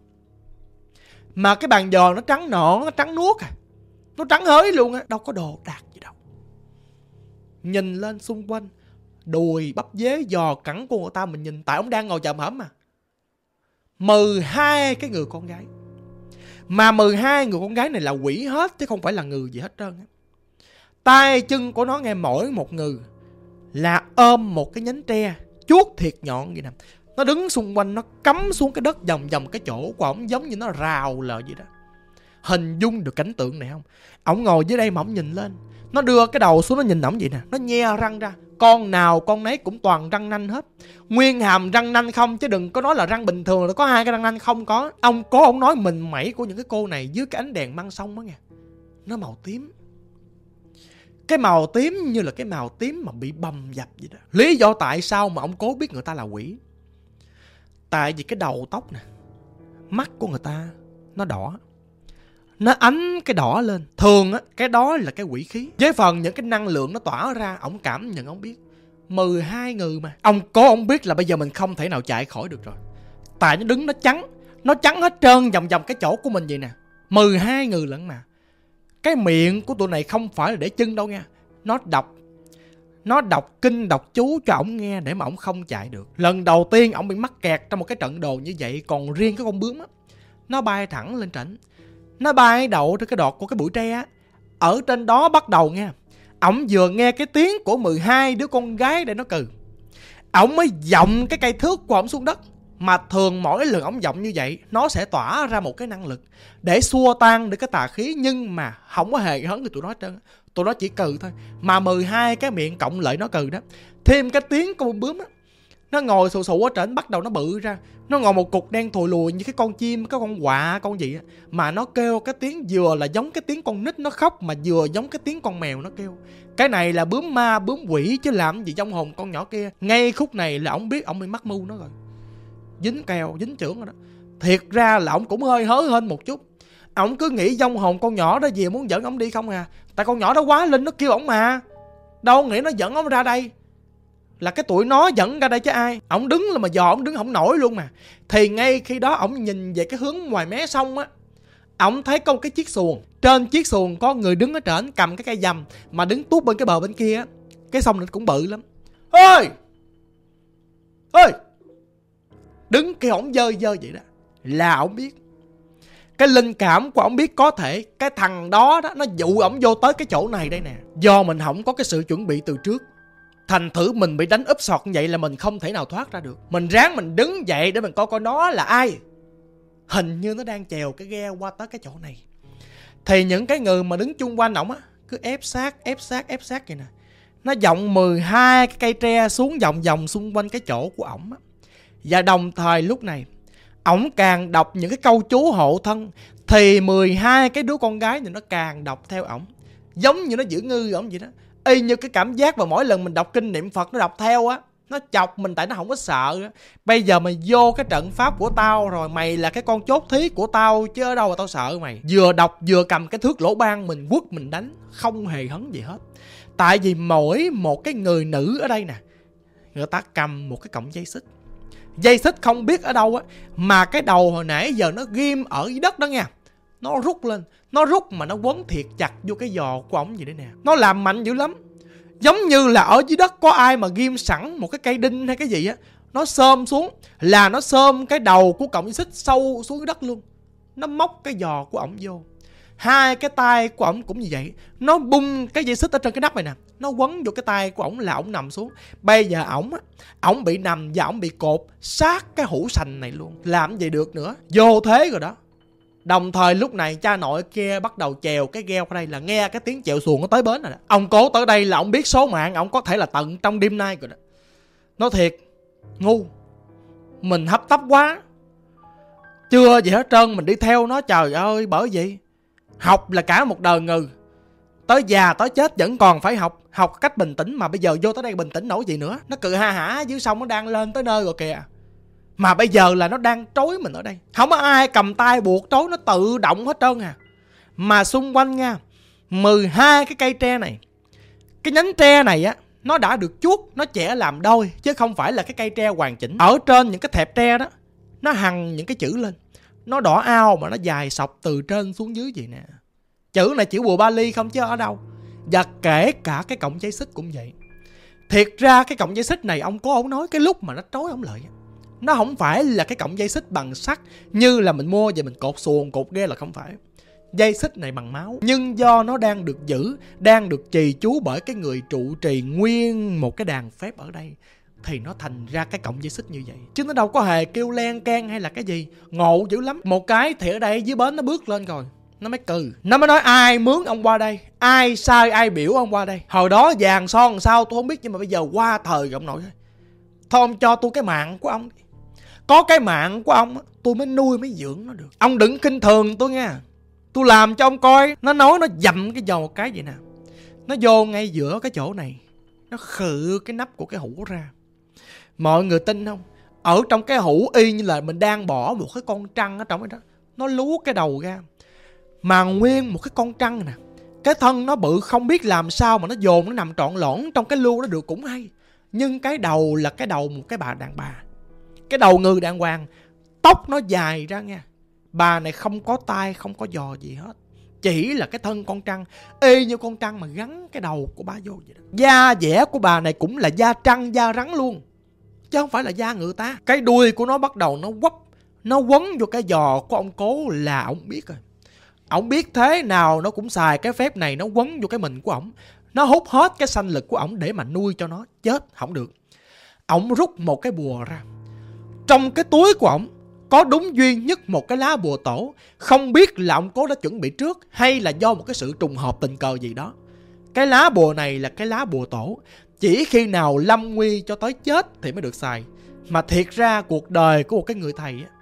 Mà cái bàn giò nó trắng nõn, nó trắng nuốt à, nó trắng hới luôn á, đâu có đồ đạc gì đâu. Nhìn lên xung quanh, đùi bắp dế giò cẳng của người ta mình nhìn, tại ông đang ngồi chồm hổm mà. mười hai cái người con gái. Mà mười hai người con gái này là quỷ hết chứ không phải là người gì hết trơn á. Tay chân của nó nghe mỗi một người là ôm một cái nhánh tre chuốt thiệt nhọn vậy nè. Nó đứng xung quanh, nó cắm xuống cái đất vòng vòng cái chỗ của ổng, giống như nó rào lờ vậy đó. Hình dung được cảnh tượng này không? Ổng ngồi dưới đây mà ổng nhìn lên, nó đưa cái đầu xuống nó nhìn ổng vậy nè. Nó nhe răng ra, con nào con nấy cũng toàn răng nanh hết. Nguyên hàm răng nanh không, chứ đừng có nói là răng bình thường là có hai cái răng nanh, không có. Ông cố ông nói mình mẩy của những cái cô này dưới cái ánh đèn măng sông đó nha, nó màu tím. Cái màu tím như là cái màu tím mà bị bầm dập vậy đó. Lý do tại sao mà ông cố biết người ta là quỷ? Tại vì cái đầu tóc nè, mắt của người ta nó đỏ, nó ánh cái đỏ lên. Thường á, cái đó là cái quỷ khí. Với phần những cái năng lượng nó tỏa ra, ổng cảm nhận ổng biết. mười hai người mà. Ông cố ông biết là bây giờ mình không thể nào chạy khỏi được rồi. Tại nó đứng nó trắng, nó trắng hết trơn vòng vòng cái chỗ của mình vậy nè. mười hai người lận mà. Cái miệng của tụi này không phải là để chân đâu nha. Nó đọc Nó đọc kinh đọc chú cho ổng nghe để mà ổng không chạy được. Lần đầu tiên ổng bị mắc kẹt trong một cái trận đồ như vậy. Còn riêng cái con bướm á, nó bay thẳng lên trển, nó bay đậu trên cái đọt của cái bụi tre á. Ở trên đó bắt đầu nha, ổng vừa nghe cái tiếng của mười hai đứa con gái để nó cừ, ổng mới dọng cái cây thước của ổng xuống đất. Mà thường mỗi lần ổng dọng như vậy, nó sẽ tỏa ra một cái năng lực để xua tan được cái tà khí. Nhưng mà không có hề hấn thì tụi nó hết trơn. Tụi nó chỉ cừ thôi. Mà mười hai cái miệng cộng lại nó cừ đó, thêm cái tiếng con bướm á, nó ngồi sù sụ ở trển, bắt đầu nó bự ra. Nó ngồi một cục đen thùi lùi như cái con chim, cái con quạ, con gì á. Mà nó kêu cái tiếng vừa là giống cái tiếng con nít nó khóc, mà vừa giống cái tiếng con mèo nó kêu. Cái này là bướm ma, bướm quỷ chứ làm gì trong hồn con nhỏ kia. Ngay khúc này là ổng biết ổng bị mắc mưu nó rồi, dính kèo, dính chưởng rồi đó. Thiệt ra là ổng cũng hơi hớ hên một chút. Ổng cứ nghĩ vong hồn con nhỏ đó về muốn dẫn ổng đi không à. Tại con nhỏ đó quá linh, nó kêu ổng mà. Đâu nghĩ nó dẫn ổng ra đây, là cái tụi nó dẫn ra đây chứ ai. Ổng đứng là mà dò ổng đứng không nổi luôn mà. Thì ngay khi đó ổng nhìn về cái hướng ngoài mé sông á, ổng thấy có một cái chiếc xuồng. Trên chiếc xuồng có người đứng ở trển cầm cái cây dầm, mà đứng tuốt bên cái bờ bên kia á. Cái sông này cũng bự lắm. Ơi Ơi Đứng kêu ổng dơ dơ vậy đó, là ổng biết. Cái linh cảm của ổng biết có thể cái thằng đó đó nó dụ ổng vô tới cái chỗ này đây nè. Do mình không có cái sự chuẩn bị từ trước, thành thử mình bị đánh úp sọt như vậy là mình không thể nào thoát ra được. Mình ráng mình đứng dậy để mình coi coi nó là ai. Hình như nó đang chèo cái ghe qua tới cái chỗ này. Thì những cái người mà đứng chung quanh ổng á, cứ ép sát, ép sát, ép sát vậy nè. Nó dọng mười hai cái cây tre xuống vòng vòng xung quanh cái chỗ của ổng á. Và đồng thời lúc này, ổng càng đọc những cái câu chú hộ thân, thì mười hai cái đứa con gái này nó càng đọc theo ổng, giống như nó giữ ngư ổng vậy đó. Y như cái cảm giác mà mỗi lần mình đọc kinh niệm Phật nó đọc theo á, nó chọc mình tại nó không có sợ á. Bây giờ mày vô cái trận pháp của tao rồi, mày là cái con chốt thí của tao chứ ở đâu mà tao sợ mày. Vừa đọc vừa cầm cái thước lỗ ban mình quất mình đánh, không hề hấn gì hết. Tại vì mỗi một cái người nữ ở đây nè, người ta cầm một cái cọng dây xích. Dây xích không biết ở đâu á, mà cái đầu hồi nãy giờ nó ghim ở dưới đất đó nha. Nó rút lên, nó rút mà nó quấn thiệt chặt vô cái giò của ổng vậy đấy nè. Nó làm mạnh dữ lắm, giống như là ở dưới đất có ai mà ghim sẵn một cái cây đinh hay cái gì á. Nó xôm xuống là nó xôm cái đầu của cọng dây xích sâu xuống dưới đất luôn. Nó móc cái giò của ổng vô. Hai cái tay của ổng cũng như vậy, nó bung cái dây xích ở trên cái nắp này nè, nó quấn vô cái tay của ổng là ổng nằm xuống. Bây giờ ổng á, ổng bị nằm và ổng bị cột sát cái hũ sành này luôn. Làm gì được nữa, vô thế rồi đó. Đồng thời lúc này cha nội kia bắt đầu chèo cái gheo qua đây, là nghe cái tiếng chèo xuồng nó tới bến rồi đó. Ông Cố tới đây là ổng biết số mạng ổng có thể là tận trong đêm nay rồi đó. Nói thiệt, ngu, mình hấp tấp quá, chưa gì hết trơn mình đi theo nó, trời ơi. Bởi vậy học là cả một đời ngừ, tới già tới chết vẫn còn phải học. Học cách bình tĩnh, mà bây giờ vô tới đây bình tĩnh nổi gì nữa. Nó cự ha hả dưới sông, nó đang lên tới nơi rồi kìa. Mà bây giờ là nó đang trói mình ở đây, không có ai cầm tay buộc trói, nó tự động hết trơn à. Mà xung quanh nha, mười hai cái cây tre này, cái nhánh tre này á, nó đã được chuốt, nó chẻ làm đôi, chứ không phải là cái cây tre hoàn chỉnh. Ở trên những cái thẹp tre đó, nó hằn những cái chữ lên, nó đỏ ao mà nó dài sọc từ trên xuống dưới vậy nè. Chữ này chữ bùa Bali không chứ ở đâu. Và kể cả cái cọng dây xích cũng vậy. Thiệt ra cái cọng dây xích này ông Cố ông nói cái lúc mà nó trói ông lại, nó không phải là cái cọng dây xích bằng sắt như là mình mua về mình cột xuồng cột ghe, là không phải. Dây xích này bằng máu, nhưng do nó đang được giữ, đang được trì chú bởi cái người trụ trì nguyên một cái đàn phép ở đây, thì nó thành ra cái cọng dây xích như vậy. Chứ nó đâu có hề kêu len can hay là cái gì. Ngộ dữ lắm. Một cái thì ở đây dưới bến nó bước lên rồi, nó mới cừ, nó mới nói ai mướn ông qua đây, ai sai ai biểu ông qua đây. Hồi đó vàng son sao tôi không biết, nhưng mà bây giờ qua thời rồi ông nội. Thôi ông cho tôi cái mạng của ông đi. Có cái mạng của ông tôi mới nuôi mới dưỡng nó được. Ông đừng khinh thường tôi nha. Tôi làm cho ông coi. Nó nói nó dầm cái dầu cái vậy nè, nó vô ngay giữa cái chỗ này, nó khự cái nắp của cái hũ ra. Mọi người tin không? Ở trong cái hũ y như là mình đang bỏ một cái con trăng ở trong đó. Nó lú cái đầu ra, mà nguyên một cái con trăng nè, cái thân nó bự không biết làm sao mà nó dồn nó nằm trọn lỏn trong cái lu đó được cũng hay. Nhưng cái đầu là cái đầu một cái bà đàn bà, cái đầu người đàng hoàng, tóc nó dài ra nha. Bà này không có tai không có giò gì hết, chỉ là cái thân con trăng, y như con trăng mà gắn cái đầu của bà vô vậy đó. Da dẻ của bà này cũng là da trăng da rắn luôn, chứ không phải là da ngựa ta. Cái đuôi của nó bắt đầu nó quắp, nó quấn vô cái giò của ông Cố là ông biết rồi. Ông biết thế nào nó cũng xài cái phép này, nó quấn vô cái mình của ổng, nó hút hết cái sanh lực của ổng để mà nuôi cho nó chết không được. Ổng rút một cái bùa ra, trong cái túi của ổng có đúng duy nhất một cái lá bùa tổ. Không biết là ông Cố đã chuẩn bị trước hay là do một cái sự trùng hợp tình cờ gì đó. Cái lá bùa này là cái lá bùa tổ, chỉ khi nào lâm nguy cho tới chết thì mới được xài. Mà thiệt ra cuộc đời của một cái người thầy á,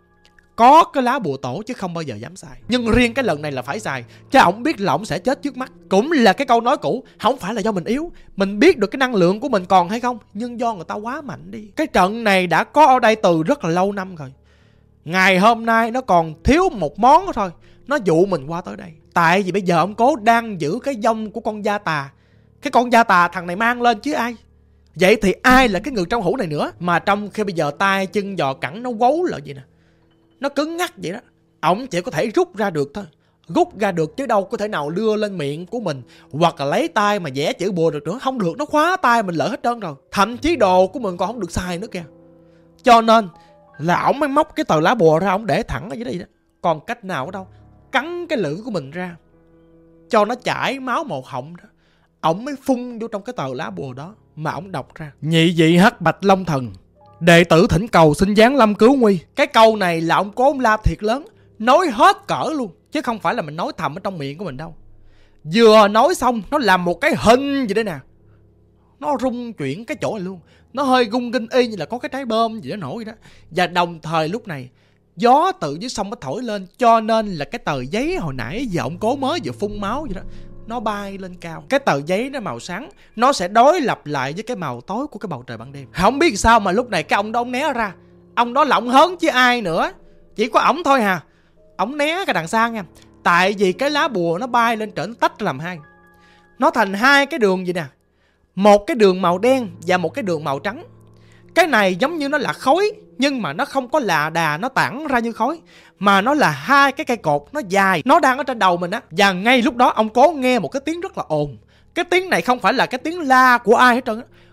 có cái lá bùa tổ chứ không bao giờ dám xài. Nhưng riêng cái lần này là phải xài, chứ ổng biết là ổng sẽ chết trước mắt. Cũng là cái câu nói cũ, không phải là do mình yếu, mình biết được cái năng lượng của mình còn hay không, nhưng do người ta quá mạnh đi. Cái trận này đã có ở đây từ rất là lâu năm rồi. Ngày hôm nay nó còn thiếu một món thôi, nó dụ mình qua tới đây. Tại vì bây giờ ông Cố đang giữ cái vong của con gia tà. Cái con gia tà thằng này mang lên chứ ai. Vậy thì ai là cái người trong hũ này nữa. Mà trong khi bây giờ tay chân giò cẳng nó quấu lại vậy nè, nó cứng ngắc vậy đó, ổng chỉ có thể rút ra được thôi. Rút ra được chứ đâu có thể nào đưa lên miệng của mình, hoặc là lấy tay mà vẽ chữ bùa được nữa. Không được, nó khóa tay mình lỡ hết trơn rồi. Thậm chí đồ của mình còn không được xài nữa kìa. Cho nên là ổng mới móc cái tờ lá bùa ra, ổng để thẳng ở dưới đây đó. Còn cách nào ở đâu, cắn cái lưỡi của mình ra cho nó chảy máu một họng đó, ổng mới phun vô trong cái tờ lá bùa đó mà ổng đọc ra: nhị vị hắc bạch long thần, đệ tử thỉnh cầu xin giáng lâm cứu nguy. Cái câu này là ông Cố ông la thiệt lớn, nói hết cỡ luôn, chứ không phải là mình nói thầm ở trong miệng của mình đâu. Vừa nói xong nó làm một cái hình gì đấy nè, nó rung chuyển cái chỗ này luôn, nó hơi gung kinh y như là có cái trái bơm gì đó nổi vậy đó. Và đồng thời lúc này gió từ dưới sông nó thổi lên, cho nên là cái tờ giấy hồi nãy giờ ông Cố mới vừa phun máu vậy đó, nó bay lên cao. Cái tờ giấy nó màu sáng, nó sẽ đối lập lại với cái màu tối của cái bầu trời ban đêm. Không biết sao mà lúc này cái ông đó ông né ra. Ông đó lộng hớn chứ ai nữa, chỉ có ổng thôi hà. Ổng né cái đằng xa nha. Tại vì cái lá bùa nó bay lên trển tách làm hai, nó thành hai cái đường gì nè, một cái đường màu đen và một cái đường màu trắng. Cái này giống như nó là khói, nhưng mà nó không có là đà nó tản ra như khói, mà nó là hai cái cây cột nó dài, nó đang ở trên đầu mình á. Và ngay lúc đó ông Cố nghe một cái tiếng rất là ồn. Cái tiếng này không phải là cái tiếng la của ai hết trơn á,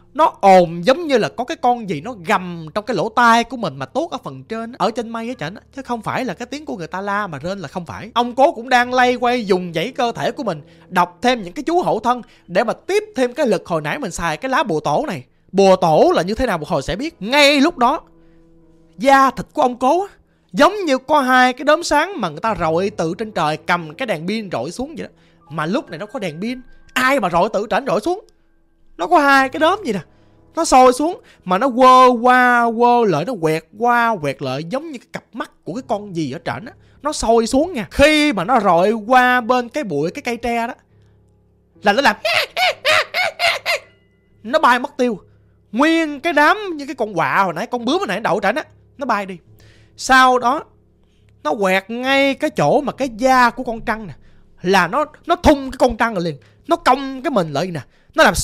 Nó ồn giống như là có cái con gì nó gầm trong cái lỗ tai của mình mà tuốt ở phần trên, ở trên mây ở trển, chứ không phải là cái tiếng của người ta la mà rên là không phải. Ông cố cũng đang lay quay dùng dãy cơ thể của mình đọc thêm những cái chú hộ thân để mà tiếp thêm cái lực hồi nãy mình xài cái lá bùa tổ này. Bùa tổ là như thế nào một hồi sẽ biết. Ngay lúc đó, da thịt của ông cố á, giống như có hai cái đốm sáng mà người ta rọi từ trên trời cầm cái đèn pin rọi xuống vậy đó. Mà lúc này nó có đèn pin, ai mà rọi từ trển rọi xuống. Nó có hai cái đốm gì nè, nó soi xuống mà nó quơ qua quơ lại, nó quẹt qua quẹt lại giống như cái cặp mắt của cái con gì ở trển á. Nó soi xuống nha. Khi mà nó rọi qua bên cái bụi cái cây tre đó là nó làm nó bay mất tiêu. Nguyên cái đám như cái con quạ hồi nãy, con bướm hồi nãy đậu trển á, nó bay đi. Sau đó nó quẹt ngay cái chỗ mà cái da của con trăng nè, là nó nó thung cái con trăng rồi liền. Nó cong cái mình lại nè, nó làm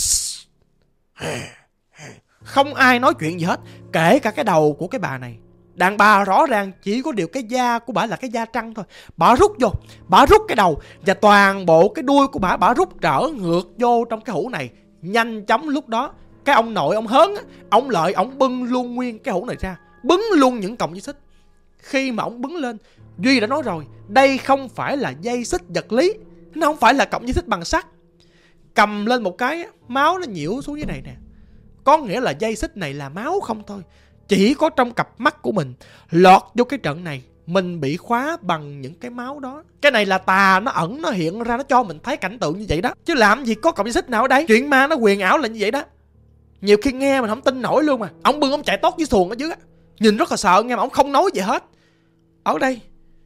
không ai nói chuyện gì hết, kể cả cái đầu của cái bà này. Đàn bà rõ ràng chỉ có điều cái da của bả là cái da trăng thôi. Bả rút vô, bả rút cái đầu và toàn bộ cái đuôi của bả bả rút trở ngược vô trong cái hũ này. Nhanh chóng lúc đó cái ông nội ông hớn á, ông lợi ông bưng luôn nguyên cái hũ này ra, bứng luôn những cọng dây xích. Khi mà ông bứng lên, Duy đã nói rồi, đây không phải là dây xích vật lý, nó không phải là cọng dây xích bằng sắt. Cầm lên một cái, máu nó nhiễu xuống dưới này nè. Có nghĩa là dây xích này là máu không thôi. Chỉ có trong cặp mắt của mình lọt vô cái trận này, mình bị khóa bằng những cái máu đó. Cái này là tà nó ẩn, nó hiện ra, nó cho mình thấy cảnh tượng như vậy đó. Chứ làm gì có cọng dây xích nào ở đây. Chuyện ma nó quyền ảo là như vậy đó. Nhiều khi nghe mình không tin nổi luôn mà. Ông bưng ông chạy tót dưới xuồng ở dưới á, nhìn rất là sợ nghe mà ông không nói gì hết. Ở đây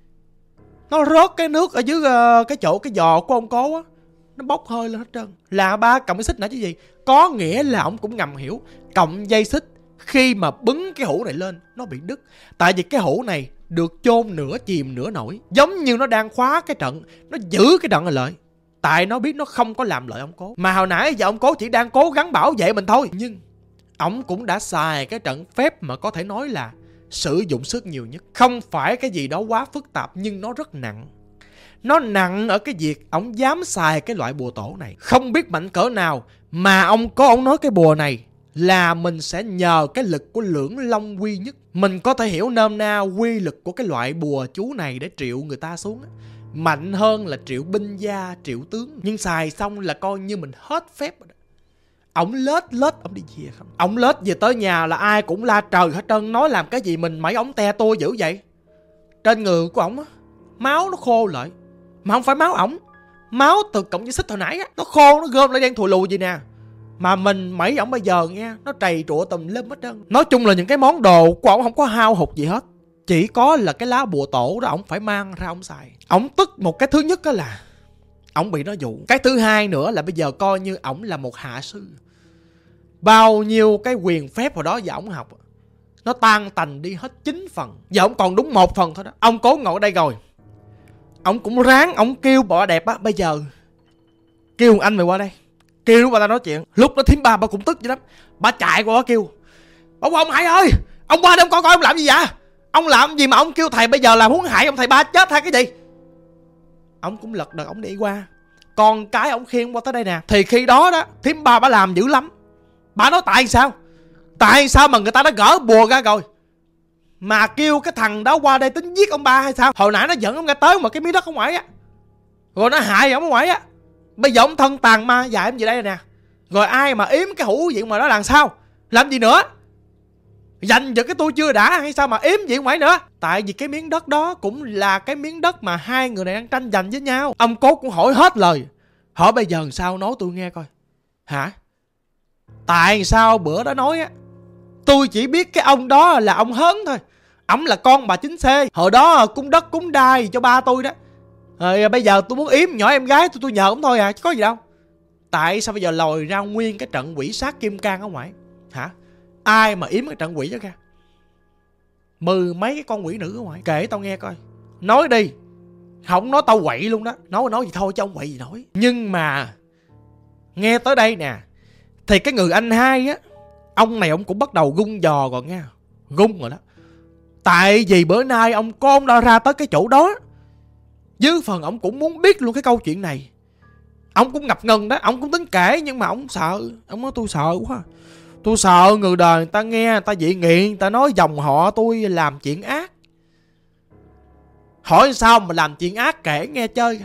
nó rớt cái nước ở dưới uh, cái chỗ cái giò của ông cố á, nó bốc hơi lên hết trơn. Là ba cọng dây xích nãy chứ gì. Có nghĩa là ông cũng ngầm hiểu cọng dây xích khi mà bứng cái hũ này lên nó bị đứt. Tại vì cái hũ này được chôn nửa chìm nửa nổi, giống như nó đang khóa cái trận, nó giữ cái trận này lại. Tại nó biết nó không có làm lợi ông cố. Mà hồi nãy giờ ông cố chỉ đang cố gắng bảo vệ mình thôi. Nhưng ông cũng đã xài cái trận phép mà có thể nói là sử dụng sức nhiều nhất. Không phải cái gì đó quá phức tạp, nhưng nó rất nặng. Nó nặng ở cái việc ông dám xài cái loại bùa tổ này. Không biết mạnh cỡ nào mà ông có ông nói cái bùa này là mình sẽ nhờ cái lực của Lưỡng Long Quy Nhất. Mình có thể hiểu nôm na quy lực của cái loại bùa chú này để triệu người ta xuống, mạnh hơn là triệu binh gia, triệu tướng. Nhưng xài xong là coi như mình hết phép rồi đó. Ông lết lết ông đi về không. Ông lết về tới nhà là ai cũng la trời hết trơn, nói làm cái gì mình mấy ống te tôi dữ vậy. Trên người của ổng á, máu nó khô lại. Mà không phải máu ổng, máu từ cọng dây xích hồi nãy á, nó khô, nó gom lại đen thùi lùi gì nè. Mà mình mấy ổng bây giờ nghe, nó trầy trụa tùm lum hết trơn. Nói chung là những cái món đồ của ổng không có hao hụt gì hết. Chỉ có là cái lá bùa tổ đó ổng phải mang ra ổng xài. Ổng tức một cái thứ nhất đó là ổng bị nó dụ. Cái thứ hai nữa là bây giờ coi như ổng là một hạ sư. Bao nhiêu cái quyền phép hồi đó giờ ổng học, nó tan tành đi hết chín phần. Giờ ổng còn đúng một phần thôi đó. Ông cố ngồi ở đây rồi, ổng cũng ráng, ổng kêu bà đẹp á, bây giờ kêu anh mày qua đây, kêu bà ta nói chuyện. Lúc đó thím ba bà cũng tức vậy lắm, bà chạy qua bà kêu ông ông Hải ơi, ông qua đây ông coi coi ông làm gì vậy. Ông làm gì mà ông kêu thầy bây giờ làm muốn hại ông thầy ba chết hay cái gì. Ông cũng lật đật ổng đi qua. Còn cái ổng khiêng qua tới đây nè, thì khi đó đó thím ba bà làm dữ lắm. Bà nói tại sao Tại sao mà người ta đã gỡ bùa ra rồi mà kêu cái thằng đó qua đây tính giết ông ba hay sao. Hồi nãy nó dẫn ông ra tới mà cái miếng đất ở ngoài á, rồi nó hại ông ở ngoài á. Bây giờ ông thân tàn ma dạy em gì đây nè. Rồi ai mà yếm cái hũ gì mà đó làm sao, làm gì nữa. Dành cho cái tôi chưa đã hay sao mà yếm gì ngoài nữa. Tại vì cái miếng đất đó cũng là cái miếng đất mà hai người này đang tranh giành với nhau. Ông cố cũng hỏi hết lời. Hỏi bây giờ sao nói tôi nghe coi. Hả? Tại sao bữa đó nói á, tôi chỉ biết cái ông đó là ông Hớn thôi. Ổng là con bà Chính Xê. Hồi đó cúng đất cúng đai cho ba tôi đó. Rồi bây giờ tôi muốn yếm nhỏ em gái tôi, tôi nhờ ổng thôi à, chứ có gì đâu. Tại sao bây giờ lòi ra nguyên cái trận quỷ sát kim cang ở ngoài. Hả? Ai mà yếm cái trận quỷ đó ra? Mười mấy cái con quỷ nữ ở ngoài. Kể tao nghe coi. Nói đi. Không nói tao quậy luôn đó. Nói nói gì thôi chứ ông quậy gì nói. Nhưng mà nghe tới đây nè, thì cái người anh hai á, ông này ông cũng bắt đầu gung dò rồi nha. Gung rồi đó. Tại vì bữa nay ông con đã ra tới cái chỗ đó, dưới phần ông cũng muốn biết luôn cái câu chuyện này. Ông cũng ngập ngừng đó, ông cũng tính kể nhưng mà ông sợ. Ông nói tôi sợ quá. Tôi sợ người đời người ta nghe, người ta dị nghị, người ta nói dòng họ tôi làm chuyện ác. Hỏi sao mà làm chuyện ác, kể nghe chơi.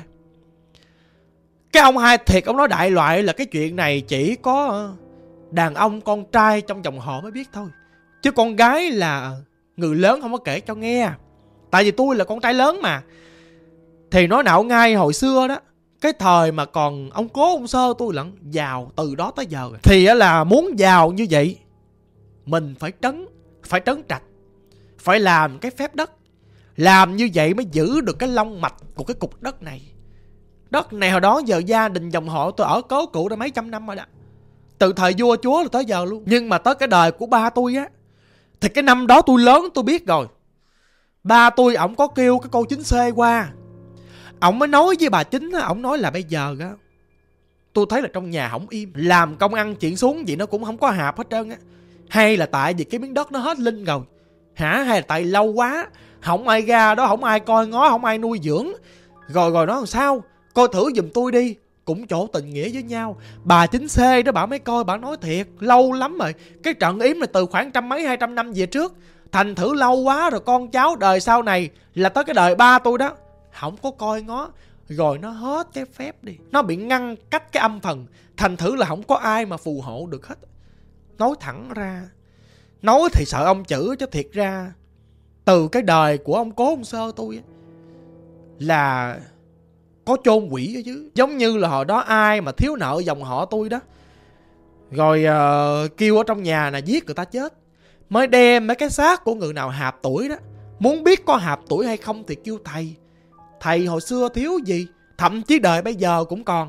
Cái ông hai thiệt, ông nói đại loại là cái chuyện này chỉ có đàn ông con trai trong dòng họ mới biết thôi, chứ con gái là người lớn không có kể cho nghe. Tại vì tôi là con trai lớn mà. Thì nói nào ngay hồi xưa đó, cái thời mà còn ông cố ông sơ tôi lận, giàu từ đó tới giờ. Thì là muốn giàu như vậy, mình phải trấn, phải trấn trạch, phải làm cái phép đất. Làm như vậy mới giữ được cái long mạch của cái cục đất này. Đất này hồi đó giờ gia đình dòng họ tôi ở cố cụ đã mấy trăm năm rồi đó, từ thời vua chúa là tới giờ luôn. Nhưng mà tới cái đời của ba tôi á, thì cái năm đó tôi lớn tôi biết rồi. Ba tôi ổng có kêu cái cô chính xê qua, ổng mới nói với bà chính á, ổng nói là bây giờ á, tôi thấy là trong nhà không im, làm công ăn chuyện xuống gì nó cũng không có hạp hết trơn á. Hay là tại vì cái miếng đất nó hết linh rồi hả, hay là tại lâu quá không ai ra đó, không ai coi ngó, không ai nuôi dưỡng. Rồi rồi nói làm sao, coi thử giùm tôi đi, cũng chỗ tình nghĩa với nhau. Bà chính xê đó bà mới coi, bà nói thiệt lâu lắm rồi, cái trận yếm là từ khoảng trăm mấy hai trăm năm về trước. Thành thử lâu quá rồi con cháu đời sau này là tới cái đời ba tôi đó không có coi ngó, rồi nó hết cái phép đi, nó bị ngăn cách cái âm phần. Thành thử là không có ai mà phù hộ được hết. Nói thẳng ra, nói thì sợ ông chữ, chứ thiệt ra từ cái đời của ông cố ông sơ tôi á, là có chôn quỷ ở chứ. Giống như là hồi đó ai mà thiếu nợ dòng họ tôi đó, rồi uh, kêu ở trong nhà là giết người ta chết, mới đem mấy cái xác của người nào hạp tuổi đó. Muốn biết có hạp tuổi hay không thì kêu thầy. Thầy hồi xưa thiếu gì, thậm chí đời bây giờ cũng còn.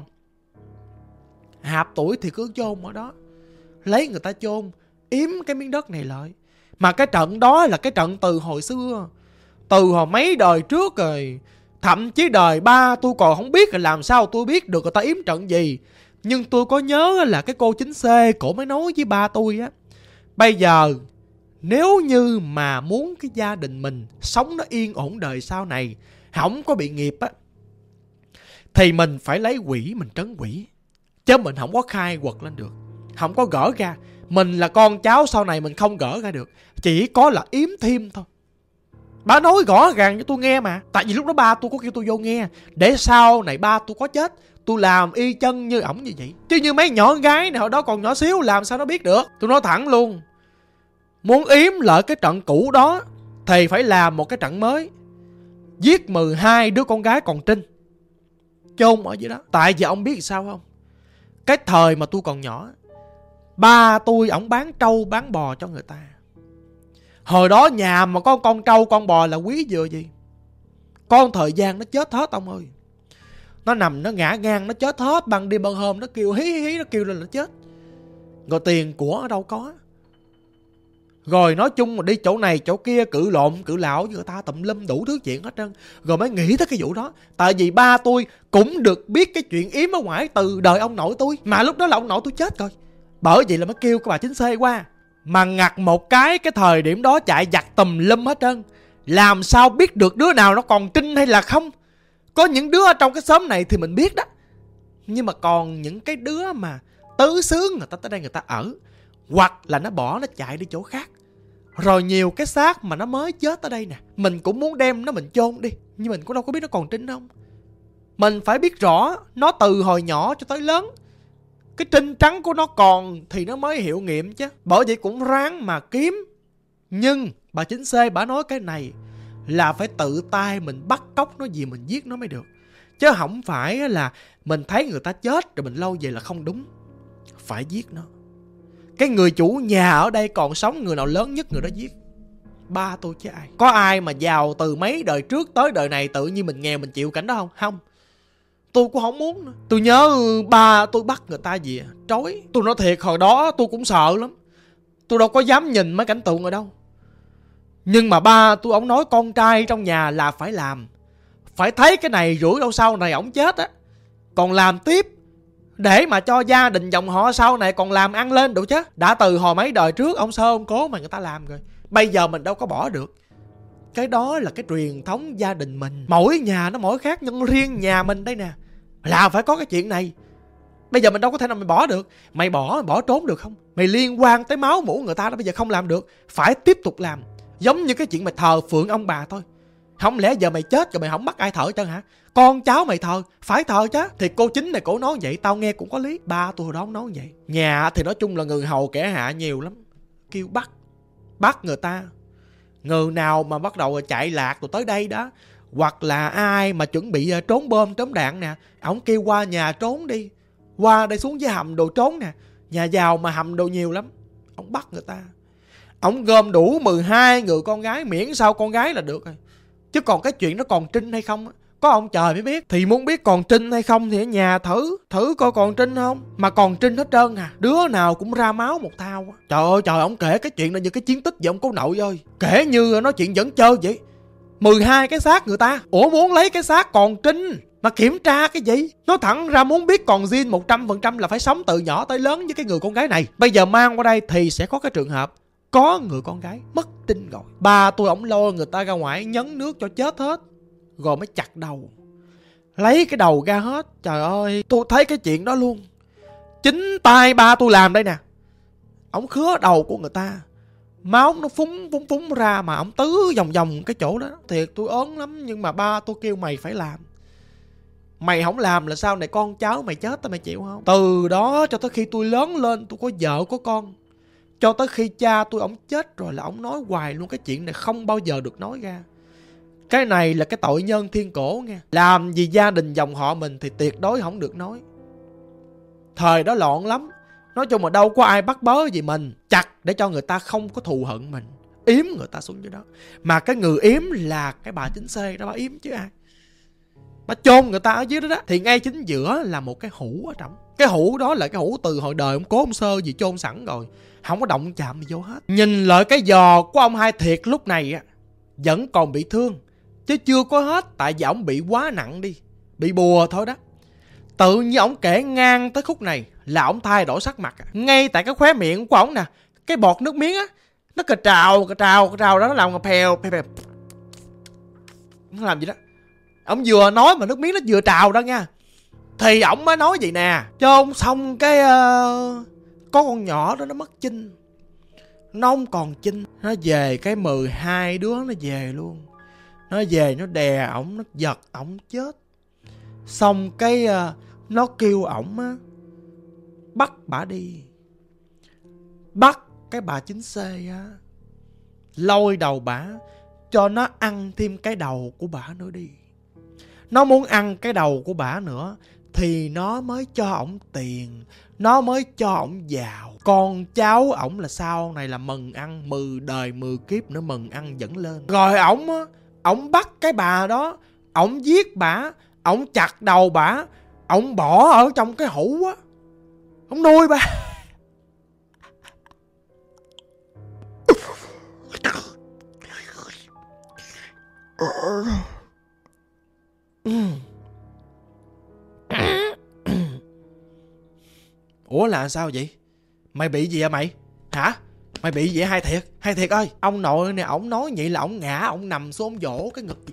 Hạp tuổi thì cứ chôn ở đó, lấy người ta chôn, yếm cái miếng đất này lại. Mà cái trận đó là cái trận từ hồi xưa, từ hồi mấy đời trước rồi. Thậm chí đời ba tôi còn không biết là làm sao tôi biết được người ta yếm trận gì. Nhưng tôi có nhớ là cái cô chính xê cổ mới nói với ba tôi á, bây giờ nếu như mà muốn cái gia đình mình sống nó yên ổn đời sau này, không có bị nghiệp á, thì mình phải lấy quỷ mình trấn quỷ, chứ mình không có khai quật lên được, không có gỡ ra. Mình là con cháu sau này mình không gỡ ra được, chỉ có là yếm thêm thôi. Bà nói rõ ràng cho tôi nghe mà. Tại vì lúc đó ba tôi có kêu tôi vô nghe, để sau này ba tôi có chết, tôi làm y chân như ổng như vậy. Chứ như mấy nhỏ gái này hồi đó còn nhỏ xíu, làm sao nó biết được. Tôi nói thẳng luôn, muốn yếm lại cái trận cũ đó thì phải làm một cái trận mới, giết mười hai đứa con gái còn trinh, chôn ở dưới đó. Tại vì ông biết sao không, cái thời mà tôi còn nhỏ, ba tôi ổng bán trâu bán bò cho người ta. Hồi đó nhà mà có con trâu con bò là quý vừa gì. Con thời gian nó chết hết ông ơi. Nó nằm nó ngã ngang nó chết hết. Bằng đêm ban hôm nó kêu hí hí hí, nó kêu lên nó chết. Rồi tiền của ở đâu có. Rồi nói chung mà đi chỗ này chỗ kia cự lộn cự lão với người ta tùm lum đủ thứ chuyện hết trơn. Rồi mới nghĩ tới cái vụ đó. Tại vì ba tôi cũng được biết cái chuyện yếm ở ngoài từ đời ông nội tôi. Mà lúc đó là ông nội tôi chết rồi. Bởi vậy là mới kêu cái bà chính xê qua. Mà ngặt một cái cái thời điểm đó chạy giặt tùm lum hết trơn. Làm sao biết được đứa nào nó còn trinh hay là không. Có những đứa ở trong cái xóm này thì mình biết đó. Nhưng mà còn những cái đứa mà tứ xứ người ta tới đây người ta ở, hoặc là nó bỏ nó chạy đi chỗ khác. Rồi nhiều cái xác mà nó mới chết ở đây nè, mình cũng muốn đem nó mình chôn đi, nhưng mình cũng đâu có biết nó còn trinh không. Mình phải biết rõ nó từ hồi nhỏ cho tới lớn, cái trinh trắng của nó còn thì nó mới hiệu nghiệm chứ. Bởi vậy cũng ráng mà kiếm. Nhưng bà chính xê bà nói cái này là phải tự tay mình bắt cóc nó gì mình giết nó mới được. Chứ không phải là mình thấy người ta chết rồi mình lâu về là không đúng. Phải giết nó. Cái người chủ nhà ở đây còn sống, người nào lớn nhất người đó giết. Ba tôi chứ ai. Có ai mà giàu từ mấy đời trước tới đời này tự nhiên mình nghèo mình chịu cảnh đó không? Không. Tôi cũng không muốn nữa. Tôi nhớ ba tôi bắt người ta gì à? Trói. Tôi nói thiệt hồi đó tôi cũng sợ lắm. Tôi đâu có dám nhìn mấy cảnh tượng ở đâu. Nhưng mà ba tôi ông nói con trai trong nhà là phải làm. Phải thấy cái này rủi đâu sau này ổng chết á, còn làm tiếp, để mà cho gia đình dòng họ sau này còn làm ăn lên được chứ. Đã từ hồi mấy đời trước ông sơ ông cố mà người ta làm rồi, bây giờ mình đâu có bỏ được. Cái đó là cái truyền thống gia đình mình. Mỗi nhà nó mỗi khác, nhưng riêng nhà mình đây nè là phải có cái chuyện này. Bây giờ mình đâu có thể nào mình bỏ được. Mày bỏ, bỏ trốn được không? Mày liên quan tới máu mủ người ta đó, bây giờ không làm được, phải tiếp tục làm. Giống như cái chuyện mày thờ phượng ông bà thôi. Không lẽ giờ mày chết rồi mày không bắt ai thờ chân hả? Con cháu mày thờ, phải thờ chứ. Thì cô chính này cổ nói vậy, tao nghe cũng có lý. Ba tôi hồi đó nói vậy. Nhà thì nói chung là người hầu kẻ hạ nhiều lắm, kêu bắt, bắt người ta. Người nào mà bắt đầu chạy lạc rồi tới đây đó, hoặc là ai mà chuẩn bị trốn bom trốn đạn nè, ổng kêu qua nhà trốn đi, qua đây xuống dưới hầm đồ trốn nè. Nhà giàu mà hầm đồ nhiều lắm, ổng bắt người ta. Ổng gom đủ mười hai người con gái, miễn sao con gái là được rồi. Chứ còn cái chuyện nó còn trinh hay không, có ông trời mới biết. Thì muốn biết còn trinh hay không thì ở nhà thử, thử coi còn trinh không. Mà còn trinh hết trơn à, đứa nào cũng ra máu một thao. Trời ơi trời, ông kể cái chuyện là như cái chiến tích vậy ông cố nội ơi. Kể như nói chuyện dẫn chơi vậy. mười hai cái xác người ta, ủa muốn lấy cái xác còn trinh mà kiểm tra cái gì? Nói thẳng ra muốn biết còn zin một trăm phần trăm là phải sống từ nhỏ tới lớn với cái người con gái này. Bây giờ mang qua đây thì sẽ có cái trường hợp có người con gái mất trinh rồi. Ba tôi ổng lôi người ta ra ngoài nhấn nước cho chết hết, rồi mới chặt đầu, lấy cái đầu ra hết. Trời ơi, tôi thấy cái chuyện đó luôn, chính tay ba tôi làm đây nè. Ổng khứa đầu của người ta, máu nó phúng phúng phúng ra mà ổng tứ vòng vòng cái chỗ đó. Thiệt tôi ớn lắm, nhưng mà ba tôi kêu mày phải làm. Mày không làm là sau này con cháu mày chết tao mày chịu không? Từ đó cho tới khi tôi lớn lên, tôi có vợ có con, cho tới khi cha tôi ổng chết rồi là ổng nói hoài luôn, cái chuyện này không bao giờ được nói ra. Cái này là cái tội nhân thiên cổ nha. Làm gì gia đình dòng họ mình thì tuyệt đối không được nói. Thời đó loạn lắm. Nói chung mà đâu có ai bắt bớ gì mình, chặt để cho người ta không có thù hận mình, yếm người ta xuống dưới đó. Mà cái người yếm là cái bà chính xê đó, bà yếm chứ ai. Bà chôn người ta ở dưới đó đó. Thì ngay chính giữa là một cái hũ ở trong. Cái hũ đó là cái hũ từ hồi đời ông cố ông Sơ gì chôn sẵn rồi, không có động chạm gì vô hết. Nhìn lại cái giò của ông Hai Thiệt lúc này á, vẫn còn bị thương, chứ chưa có hết. Tại vì ổng bị quá nặng đi, bị bùa thôi đó. Tự nhiên ổng kể ngang tới khúc này là ổng thay đổi sắc mặt. Ngay tại cái khóe miệng của ổng nè, cái bọt nước miếng á, nó cà trào cà trào cà trào đó, nó làm ngà phèo phèo phèo. Nó làm gì đó. Ổng vừa nói mà nước miếng nó vừa trào đó nha. Thì ổng mới nói vậy nè, chôn xong cái uh, có con nhỏ đó nó mất chinh, nó không còn chinh. Nó về cái mười hai đứa nó về luôn. Nó về nó đè ổng, nó giật ổng chết. Xong cái uh, nó kêu ổng á, bắt bả đi, bắt cái bà chính xê á, lôi đầu bả cho nó ăn thêm cái đầu của bả nữa đi. Nó muốn ăn cái đầu của bả nữa thì nó mới cho ổng tiền, nó mới cho ổng giàu. Con cháu ổng là sau này là mừng ăn, mười đời mười kiếp nữa mừng ăn dẫn lên. Rồi ổng á, ổng bắt cái bà đó, ổng giết bả, ổng chặt đầu bả, ổng bỏ ở trong cái hũ á, ổng nuôi bà. Ủa là sao vậy? Mày bị gì vậy mày? Hả? Mày bị gì vậy Hai Thiệt? Hai Thiệt ơi, ông nội này ổng nói vậy là ổng ngã, ổng nằm xuống ổng vỗ cái ngực.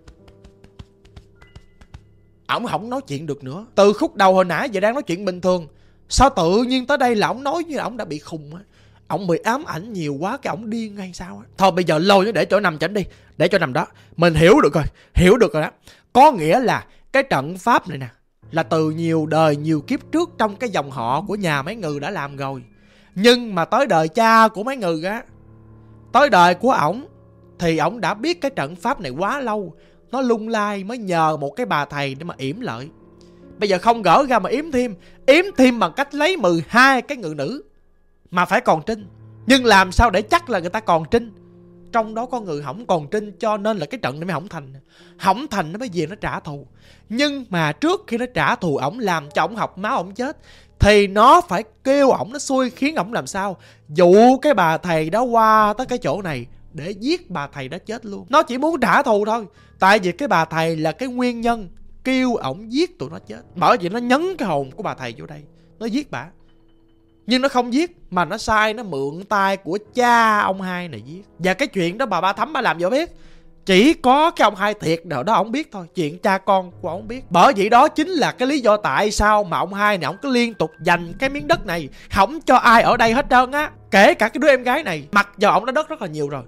Ổng không nói chuyện được nữa. Từ khúc đầu hồi nãy giờ đang nói chuyện bình thường, sao tự nhiên tới đây là ổng nói như là ổng đã bị khùng á. Ổng bị ám ảnh nhiều quá cái ổng điên hay sao á. Thôi bây giờ lôi nó để chỗ nằm chảnh đi, để cho nằm đó. Mình hiểu được rồi, hiểu được rồi đó. Có nghĩa là cái trận pháp này nè là từ nhiều đời nhiều kiếp trước trong cái dòng họ của nhà mấy người đã làm rồi. Nhưng mà tới đời cha của mấy người á, tới đời của ổng thì ổng đã biết cái trận pháp này quá lâu. Nó lung lay mới nhờ một cái bà thầy để mà yểm lợi. Bây giờ không gỡ ra mà yếm thêm, yếm thêm bằng cách lấy mười hai cái người nữ mà phải còn trinh. Nhưng làm sao để chắc là người ta còn trinh? Trong đó có người không còn trinh, cho nên là cái trận này mới hỏng thành. Hỏng thành nó mới về nó trả thù. Nhưng mà trước khi nó trả thù ổng, làm cho ổng học máu ổng chết, thì nó phải kêu ổng, nó xui khiến ổng làm sao dụ cái bà thầy đó qua tới cái chỗ này để giết bà thầy đó chết luôn. Nó chỉ muốn trả thù thôi. Tại vì cái bà thầy là cái nguyên nhân kêu ổng giết tụi nó chết. Bởi vì nó nhấn cái hồn của bà thầy vô đây, nó giết bà. Nhưng nó không giết, mà nó sai, nó mượn tay của cha ông Hai này giết. Và cái chuyện đó bà Ba Thắm bà làm gì biết. Chỉ có cái ông Hai Thiệt nào đó ông biết thôi. Chuyện cha con của ông biết. Bởi vậy đó chính là cái lý do tại sao mà ông Hai này ông cứ liên tục giành cái miếng đất này, không cho ai ở đây hết trơn á. Kể cả cái đứa em gái này. Mặc dù ông đã đất rất là nhiều rồi,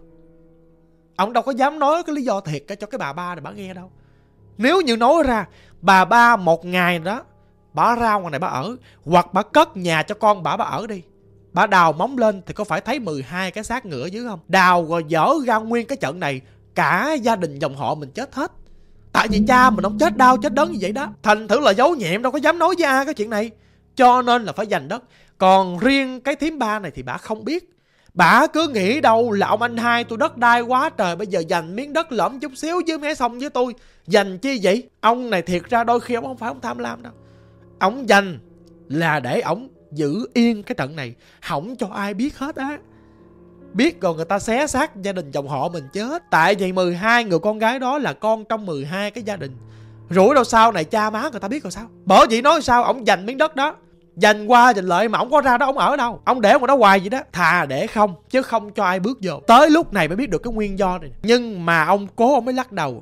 ông đâu có dám nói cái lý do thiệt cho cái bà ba này bà nghe đâu. Nếu như nói ra, bà ba một ngày đó bà ra ngoài này bà ở, hoặc bà cất nhà cho con bà bà ở đi, bà đào móng lên thì có phải thấy mười hai cái xác ngựa dưới không? Đào rồi dở ra nguyên cái trận này, cả gia đình dòng họ mình chết hết. Tại vì cha mình ông chết đau chết đớn như vậy đó. Thành thử là giấu nhẹm, đâu có dám nói với ai cái chuyện này. Cho nên là phải giành đất. Còn riêng cái thím ba này thì bà không biết. Bà cứ nghĩ đâu là ông anh Hai tôi đất đai quá trời, bây giờ giành miếng đất lõm chút xíu với mé sông với tôi. Giành chi vậy? Ông này thiệt ra đôi khi ông không phải ông tham lam đâu. Ông giành là để ông giữ yên cái trận này, không cho ai biết hết á. Biết rồi người ta xé xác gia đình dòng họ mình chết. Tại vì mười hai người con gái đó là con trong mười hai cái gia đình. Rủi đâu sau này cha má người ta biết rồi sao? Bởi vậy nói sao ông giành miếng đất đó, giành qua giành lợi mà ông có ra đó ông ở đâu. Ông để ở đó hoài vậy đó. Thà để không chứ không cho ai bước vô. Tới lúc này mới biết được cái nguyên do này. Nhưng mà ông cố ông mới lắc đầu.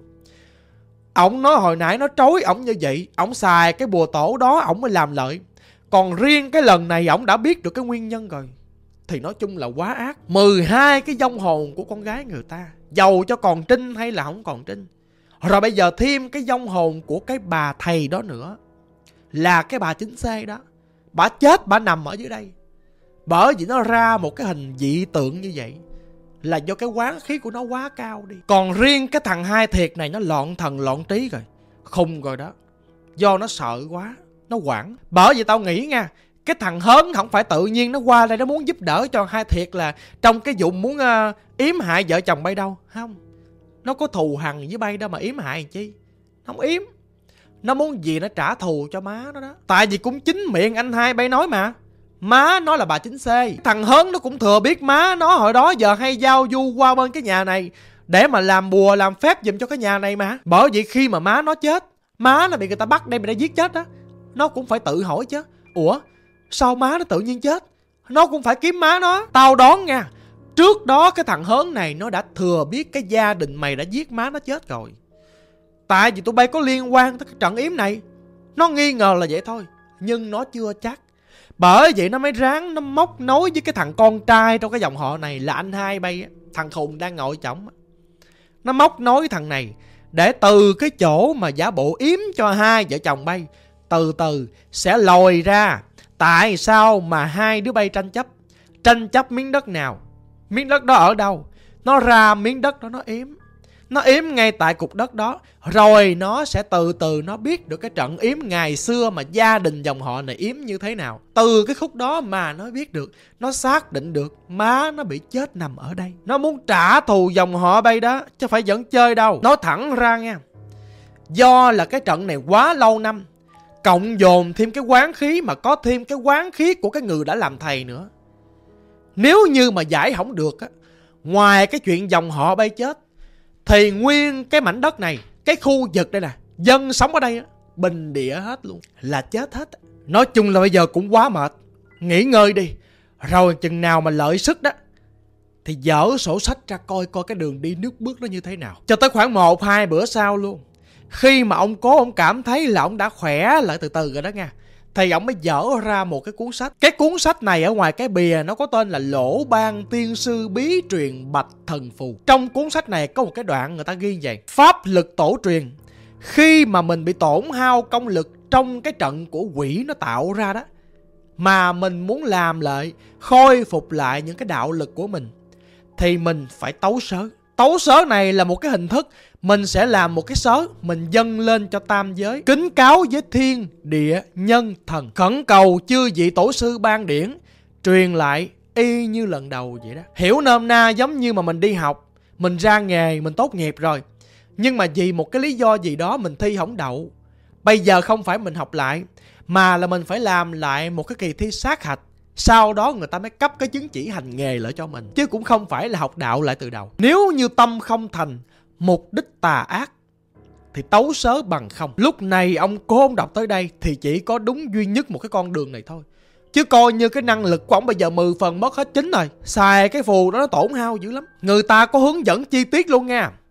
Ông nói hồi nãy nó trối ông như vậy, ông xài cái bùa tổ đó ông mới làm lợi. Còn riêng cái lần này ông đã biết được cái nguyên nhân rồi thì nói chung là quá ác. Mười hai cái vong hồn của con gái người ta, giàu cho còn trinh hay là không còn trinh. Rồi bây giờ thêm cái vong hồn của cái bà thầy đó nữa, là cái bà chính xê đó. Bà chết bà nằm ở dưới đây. Bởi vì nó ra một cái hình dị tượng như vậy là do cái oán khí của nó quá cao đi. Còn riêng cái thằng Hai Thiệt này nó loạn thần loạn trí rồi, khùng rồi đó. Do nó sợ quá, nó hoảng. Bởi vì tao nghĩ nha, cái thằng Hớn không phải tự nhiên nó qua đây nó muốn giúp đỡ cho Hai Thiệt là trong cái vụ muốn uh, yếm hại vợ chồng bay đâu. Không, nó có thù hằn với bay đâu mà yếm hại chi. Không yếm, nó muốn gì nó trả thù cho má nó đó. Tại vì cũng chính miệng anh Hai bay nói mà, má nó là bà chính xê. Thằng Hớn nó cũng thừa biết má nó hồi đó giờ hay giao du qua bên cái nhà này để mà làm bùa làm phép giùm cho cái nhà này mà. Bởi vậy khi mà má nó chết, má nó bị người ta bắt đem bị đã giết chết á, nó cũng phải tự hỏi chứ, ủa sao má nó tự nhiên chết? Nó cũng phải kiếm má nó. Tao đoán nha, trước đó cái thằng Hớn này nó đã thừa biết cái gia đình mày đã giết má nó chết rồi. Tại vì tụi bay có liên quan tới cái trận yếm này. Nó nghi ngờ là vậy thôi, nhưng nó chưa chắc. Bởi vậy nó mới ráng nó móc nối với cái thằng con trai trong cái dòng họ này là anh Hai bay á, thằng khùng đang ngồi chổng. Nó móc nối thằng này để từ cái chỗ mà giả bộ yếm cho hai vợ chồng bay, từ từ sẽ lòi ra tại sao mà hai đứa bay tranh chấp. Tranh chấp miếng đất nào, miếng đất đó ở đâu. Nó ra miếng đất đó nó yếm, nó yếm ngay tại cục đất đó. Rồi nó sẽ từ từ nó biết được cái trận yếm ngày xưa mà gia đình dòng họ này yếm như thế nào. Từ cái khúc đó mà nó biết được, nó xác định được má nó bị chết nằm ở đây. Nó muốn trả thù dòng họ bay đó, chứ phải dẫn chơi đâu. Nói thẳng ra nha, do là cái trận này quá lâu năm, cộng dồn thêm cái oán khí, mà có thêm cái oán khí của cái người đã làm thầy nữa. Nếu như mà giải không được á, ngoài cái chuyện dòng họ bay chết, thì nguyên cái mảnh đất này, cái khu vực đây nè, dân sống ở đây á, bình địa hết luôn, là chết hết. Nói chung là bây giờ cũng quá mệt, nghỉ ngơi đi. Rồi chừng nào mà lợi sức đó thì dở sổ sách ra coi coi cái đường đi nước bước nó như thế nào. Cho tới khoảng một hai bữa sau luôn, khi mà ông cố ông cảm thấy là ông đã khỏe lại từ từ rồi đó nha, thì ông mới dở ra một cái cuốn sách. Cái cuốn sách này ở ngoài cái bìa nó có tên là Lỗ Ban Tiên Sư Bí Truyền Bạch Thần Phù. Trong cuốn sách này có một cái đoạn người ta ghi vậy: pháp lực tổ truyền, khi mà mình bị tổn hao công lực trong cái trận của quỷ nó tạo ra đó, mà mình muốn làm lại, khôi phục lại những cái đạo lực của mình, thì mình phải tấu sớ. Tấu sớ này là một cái hình thức, mình sẽ làm một cái sớ, mình dâng lên cho tam giới, kính cáo với thiên, địa, nhân, thần, khẩn cầu chư vị tổ sư ban điển, truyền lại y như lần đầu vậy đó. Hiểu nôm na giống như mà mình đi học, mình ra nghề, mình tốt nghiệp rồi, nhưng mà vì một cái lý do gì đó mình thi không đậu. Bây giờ không phải mình học lại, mà là mình phải làm lại một cái kỳ thi sát hạch, sau đó người ta mới cấp cái chứng chỉ hành nghề lại cho mình, chứ cũng không phải là học đạo lại từ đầu. Nếu như tâm không thành, mục đích tà ác, thì tấu sớ bằng không. Lúc này ông cố ông đọc tới đây thì chỉ có đúng duy nhất một cái con đường này thôi. Chứ coi như cái năng lực của ông bây giờ mười phần mất hết chín rồi. Xài cái phù đó nó tổn hao dữ lắm. Người ta có hướng dẫn chi tiết luôn nha.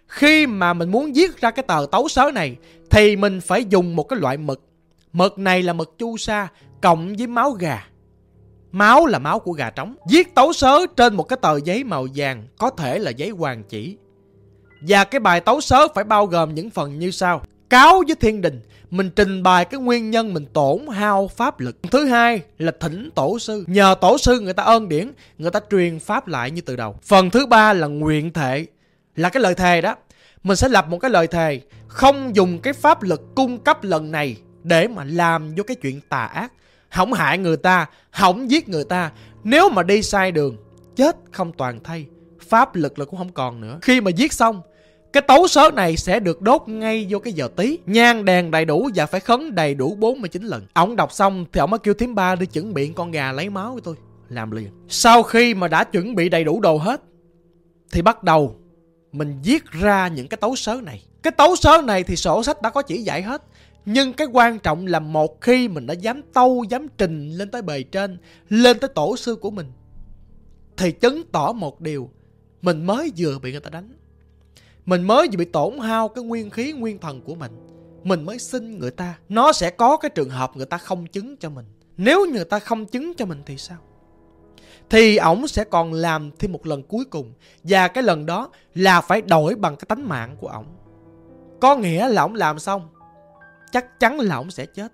Khi mà mình muốn viết ra cái tờ tấu sớ này thì mình phải dùng một cái loại mực. Mực này là mực chu sa cộng với máu gà. Máu là máu của gà trống. Viết tấu sớ trên một cái tờ giấy màu vàng, có thể là giấy hoàng chỉ. Và cái bài tấu sớ phải bao gồm những phần như sau. Cáo với thiên đình, mình trình bày cái nguyên nhân mình tổn hao pháp lực. Thứ hai là thỉnh tổ sư, nhờ tổ sư người ta ơn điển, người ta truyền pháp lại như từ đầu. Phần thứ ba là nguyện thệ, là cái lời thề đó. Mình sẽ lập một cái lời thề không dùng cái pháp lực cung cấp lần này để mà làm vô cái chuyện tà ác, hỏng hại người ta, hỏng giết người ta. Nếu mà đi sai đường, chết không toàn thây, pháp lực là cũng không còn nữa. Khi mà giết xong, cái tấu sớ này sẽ được đốt ngay vô cái giờ tí, nhang đèn đầy đủ và phải khấn đầy đủ bốn mươi chín lần. Ông đọc xong thì ông mới kêu thím ba đi chuẩn bị con gà lấy máu của tôi, làm liền. Sau khi mà đã chuẩn bị đầy đủ đồ hết thì bắt đầu mình viết ra những cái tấu sớ này. Cái tấu sớ này thì sổ sách đã có chỉ dạy hết. Nhưng cái quan trọng là một khi mình đã dám tâu, dám trình lên tới bề trên, lên tới tổ sư của mình, thì chứng tỏ một điều, mình mới vừa bị người ta đánh, mình mới vừa bị tổn hao cái nguyên khí, nguyên thần của mình, mình mới xin người ta. Nó sẽ có cái trường hợp người ta không chứng cho mình. Nếu người ta không chứng cho mình thì sao? Thì ổng sẽ còn làm thêm một lần cuối cùng. Và cái lần đó là phải đổi bằng cái tánh mạng của ổng. Có nghĩa là ổng làm xong chắc chắn là ổng sẽ chết.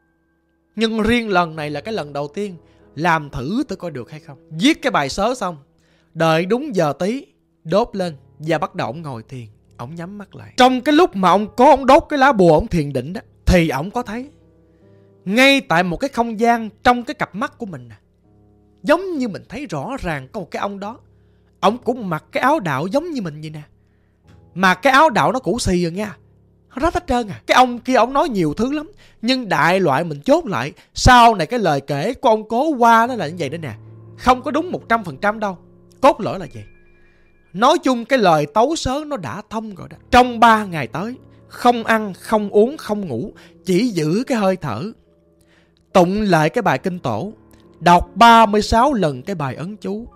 Nhưng riêng lần này là cái lần đầu tiên, làm thử tôi coi được hay không. Viết cái bài sớ xong, đợi đúng giờ tí, đốt lên và bắt đầu ổng ngồi thiền. Ổng nhắm mắt lại. Trong cái lúc mà ông cố ổng đốt cái lá bùa ổng thiền định đó, thì ổng có thấy ngay tại một cái không gian trong cái cặp mắt của mình nè, giống như mình thấy rõ ràng có một cái ông đó. Ổng cũng mặc cái áo đạo giống như mình vậy nè, mà cái áo đạo nó cũ xì rồi nha, rách hết trơn à. Cái ông kia ông nói nhiều thứ lắm, nhưng đại loại mình chốt lại, sau này cái lời kể của ông cố qua nó là như vậy đó nè, không có đúng một trăm phần trăm đâu. Cốt lõi là vậy. Nói chung cái lời tấu sớ nó đã thông rồi đó. Trong ba ngày tới, không ăn, không uống, không ngủ, chỉ giữ cái hơi thở, tụng lại cái bài kinh tổ, đọc ba mươi sáu lần cái bài ấn chú.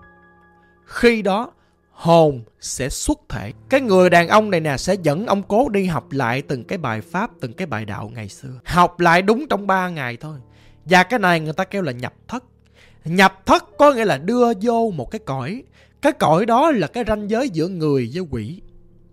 Khi đó hồn sẽ xuất thể. Cái người đàn ông này nè sẽ dẫn ông cố đi học lại từng cái bài pháp, từng cái bài đạo ngày xưa. Học lại đúng trong ba ngày thôi. Và cái này người ta kêu là nhập thất. Nhập thất có nghĩa là đưa vô một cái cõi. Cái cõi đó là cái ranh giới giữa người với quỷ.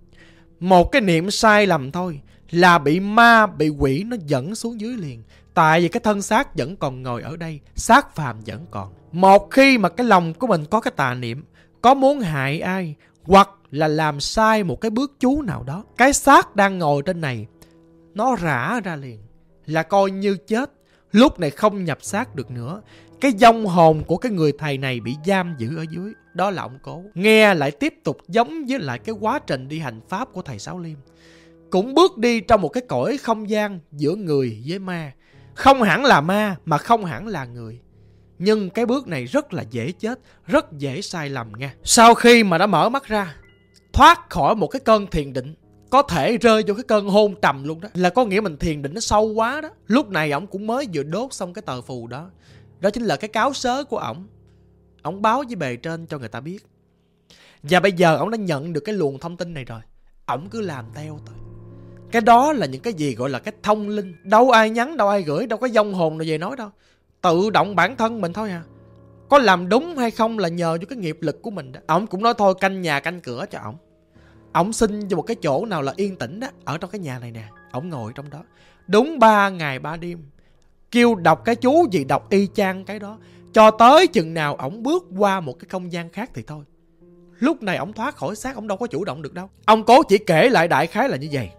Một cái niệm sai lầm thôi là bị ma, bị quỷ nó dẫn xuống dưới liền. Tại vì cái thân xác vẫn còn ngồi ở đây, xác phàm vẫn còn. Một khi mà cái lòng của mình có cái tà niệm, có muốn hại ai, hoặc là làm sai một cái bước chú nào đó, cái xác đang ngồi trên này nó rã ra liền, là coi như chết. Lúc này không nhập xác được nữa. Cái vong hồn của cái người thầy này bị giam giữ ở dưới. Đó là ông cố. Nghe lại tiếp tục giống với lại cái quá trình đi hành pháp của thầy Sáu Liêm. Cũng bước đi trong một cái cõi không gian giữa người với ma. Không hẳn là ma mà không hẳn là người. Nhưng cái bước này rất là dễ chết, rất dễ sai lầm nha. Sau khi mà đã mở mắt ra, thoát khỏi một cái cơn thiền định, có thể rơi vô cái cơn hôn trầm luôn đó, là có nghĩa mình thiền định nó sâu quá đó. Lúc này ổng cũng mới vừa đốt xong cái tờ phù đó. Đó chính là cái cáo sớ của ổng. Ổng báo với bề trên cho người ta biết. Và bây giờ ổng đã nhận được cái luồng thông tin này rồi, ổng cứ làm theo thôi. Cái đó là những cái gì gọi là cái thông linh. Đâu ai nhắn, đâu ai gửi, đâu có vong hồn nào về nói đâu. Tự động bản thân mình thôi à. Có làm đúng hay không là nhờ vô cái nghiệp lực của mình đó. Ổng cũng nói thôi canh nhà canh cửa cho ổng. Ổng xin cho một cái chỗ nào là yên tĩnh đó, ở trong cái nhà này nè. Ổng ngồi trong đó đúng ba ngày ba đêm, kêu đọc cái chú gì đọc y chang cái đó, cho tới chừng nào ổng bước qua một cái không gian khác thì thôi. Lúc này ổng thoát khỏi xác, ổng đâu có chủ động được đâu. Ông cố chỉ kể lại đại khái là như vậy.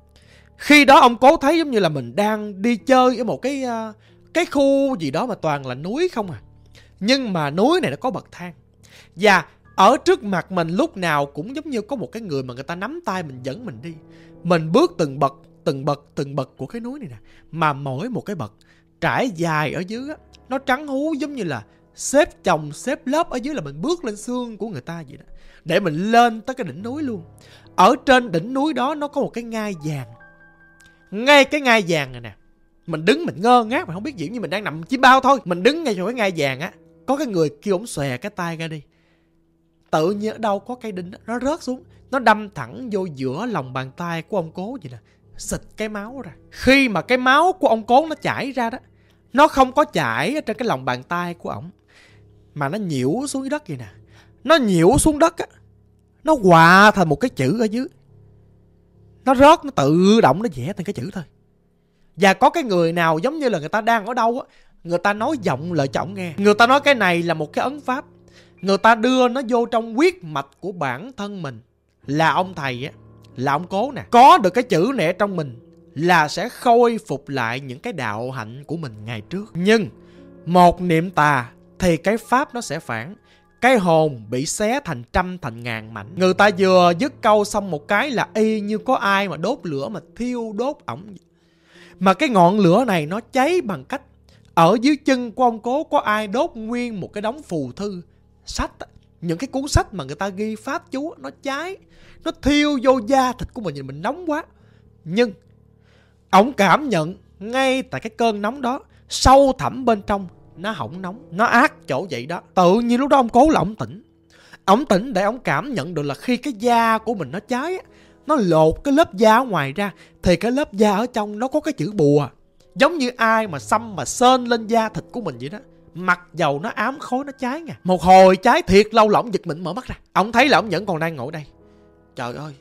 Khi đó ông cố thấy giống như là mình đang đi chơi ở một cái uh, cái khu gì đó mà toàn là núi không à. Nhưng mà núi này nó có bậc thang. Và ở trước mặt mình lúc nào cũng giống như có một cái người mà người ta nắm tay mình dẫn mình đi. Mình bước từng bậc, từng bậc, từng bậc của cái núi này nè. Mà mỗi một cái bậc trải dài ở dưới á, nó trắng hú giống như là xếp chồng xếp lớp ở dưới, là mình bước lên xương của người ta vậy đó, để mình lên tới cái đỉnh núi luôn. Ở trên đỉnh núi đó nó có một cái ngai vàng. Ngay cái ngai vàng này nè, mình đứng mình ngơ ngác, mình không biết gì, như mình đang nằm chim bao thôi. Mình đứng ngay chỗ cái ngai vàng á, có cái người kêu ổng xòe cái tay ra đi. Tự nhiên ở đâu có cây đinh đó, nó rớt xuống, nó đâm thẳng vô giữa lòng bàn tay của ông Cố vậy nè, xịt cái máu ra. Khi mà cái máu của ông Cố nó chảy ra đó, nó không có chảy ở trên cái lòng bàn tay của ổng, mà nó nhiễu xuống đất vậy nè. Nó nhiễu xuống đất á, nó hòa thành một cái chữ ở dưới. Nó rớt, nó tự động nó vẽ thành cái chữ thôi. Và có cái người nào giống như là người ta đang ở đâu á, người ta nói giọng lời cho ổng nghe. Người ta nói cái này là một cái ấn pháp, người ta đưa nó vô trong huyết mạch của bản thân mình. Là ông thầy á, là ông Cố nè, có được cái chữ này trong mình là sẽ khôi phục lại những cái đạo hạnh của mình ngày trước. Nhưng một niệm tà thì cái pháp nó sẽ phản. Cái hồn bị xé thành trăm thành ngàn mảnh. Người ta vừa dứt câu xong một cái là y như có ai mà đốt lửa mà thiêu đốt ổng. Mà cái ngọn lửa này nó cháy bằng cách ở dưới chân của ông Cố có ai đốt nguyên một cái đống phù thư, sách, những cái cuốn sách mà người ta ghi pháp chú, nó cháy, nó thiêu vô da thịt của mình, nhìn mình nóng quá. Nhưng ổng cảm nhận ngay tại cái cơn nóng đó, sâu thẳm bên trong nó không nóng, nó ác chỗ vậy đó. Tự nhiên lúc đó ông Cố là ổng tỉnh. Ổng tỉnh để ổng cảm nhận được là khi cái da của mình nó cháy, nó lột cái lớp da ở ngoài ra, thì cái lớp da ở trong nó có cái chữ bùa. Giống như ai mà xăm mà sên lên da thịt của mình vậy đó. Mặc dầu nó ám khói nó cháy nha. Một hồi cháy thiệt lâu, lỏng giật mình mở mắt ra. Ông thấy là ông vẫn còn đang ngồi đây. Trời ơi,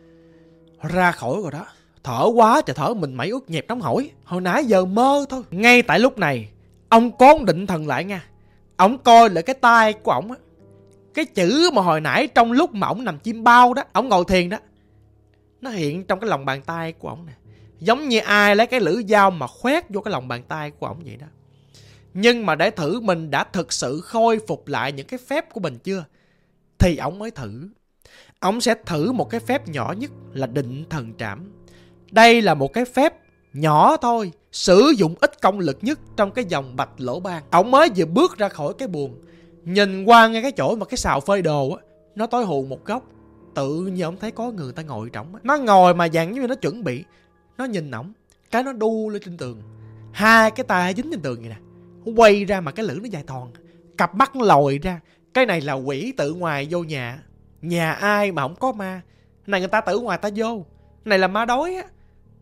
ra khỏi rồi đó. Thở quá trời thở, mình mẩy ướt nhẹp nóng hổi. Hồi nãy giờ mơ thôi. Ngay tại lúc này, ông Cố định thần lại nha. Ông coi lại cái tay của ổng á. Cái chữ mà hồi nãy trong lúc mà ổng nằm chim bao đó, ổng ngồi thiền đó, nó hiện trong cái lòng bàn tay của ổng nè. Giống như ai lấy cái lưỡi dao mà khoét vô cái lòng bàn tay của ổng vậy đó. Nhưng mà để thử mình đã thực sự khôi phục lại những cái phép của mình chưa, thì ổng mới thử. Ổng sẽ thử một cái phép nhỏ nhất là định thần trảm. Đây là một cái phép nhỏ thôi, sử dụng ít công lực nhất trong cái dòng bạch lỗ ban. Ổng mới vừa bước ra khỏi cái buồng, nhìn qua ngay cái chỗ mà cái xào phơi đồ á, nó tối hù một góc. Tự nhiên ổng thấy có người ta ngồi trỏng á. Nó ngồi mà dạng như nó chuẩn bị. Nó nhìn ổng, cái nó đu lên trên tường, hai cái tay dính trên tường vậy nè. Nó quay ra mà cái lưỡi nó dài thòn, cặp mắt nó lồi ra. Cái này là quỷ tự ngoài vô nhà. Nhà ai mà không có ma. Này người ta tự ngoài ta vô. Này là ma đói á,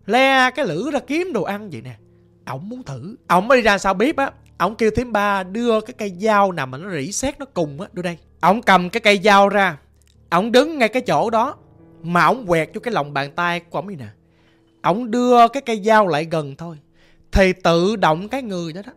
le cái lưỡi ra kiếm đồ ăn vậy nè. Ổng muốn thử. Ổng mới đi ra sau bếp á. Ổng kêu thím ba đưa cái cây dao nào mà nó rỉ sét nó cùng á, đưa đây. Ổng cầm cái cây dao ra. Ổng đứng ngay cái chỗ đó mà ổng quẹt vô cái lòng bàn tay của ổng vậy nè. Ổng đưa cái cây dao lại gần thôi, thì tự động cái người đó đó,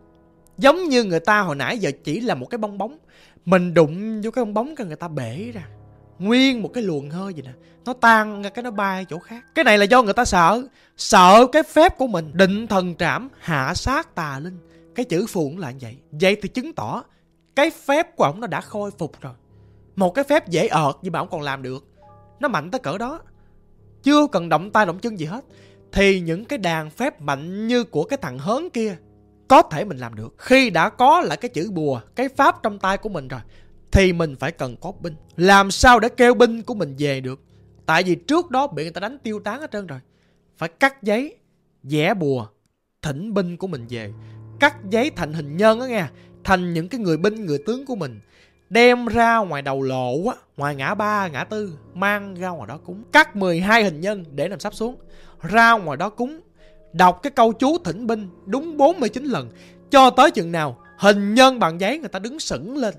giống như người ta hồi nãy giờ chỉ là một cái bong bóng, mình đụng vô cái bong bóng cái người ta bể ra nguyên một cái luồng hơi vậy nè. Nó tan ra cái nó bay chỗ khác. Cái này là do người ta sợ. Sợ cái phép của mình định thần trảm hạ sát tà linh. Cái chữ phù cũng là như vậy. Vậy thì chứng tỏ cái phép của ổng nó đã khôi phục rồi. Một cái phép dễ ợt nhưng mà ổng còn làm được. Nó mạnh tới cỡ đó, chưa cần động tay động chân gì hết. Thì những cái đàn phép mạnh như của cái thằng hớn kia có thể mình làm được. Khi đã có lại cái chữ bùa, cái pháp trong tay của mình rồi, thì mình phải cần có binh. Làm sao để kêu binh của mình về được? Tại vì trước đó bị người ta đánh tiêu tán hết trơn rồi. Phải cắt giấy, vẽ bùa, thỉnh binh của mình về. Cắt giấy thành hình nhân á nghe, thành những cái người binh, người tướng của mình. Đem ra ngoài đầu lộ á, ngoài ngã ba, ngã tư, mang ra ngoài đó cúng. Cắt mười hai hình nhân để nằm sắp xuống, ra ngoài đó cúng. Đọc cái câu chú thỉnh binh đúng bốn mươi chín lần, cho tới chừng nào hình nhân bằng giấy người ta đứng sững lên,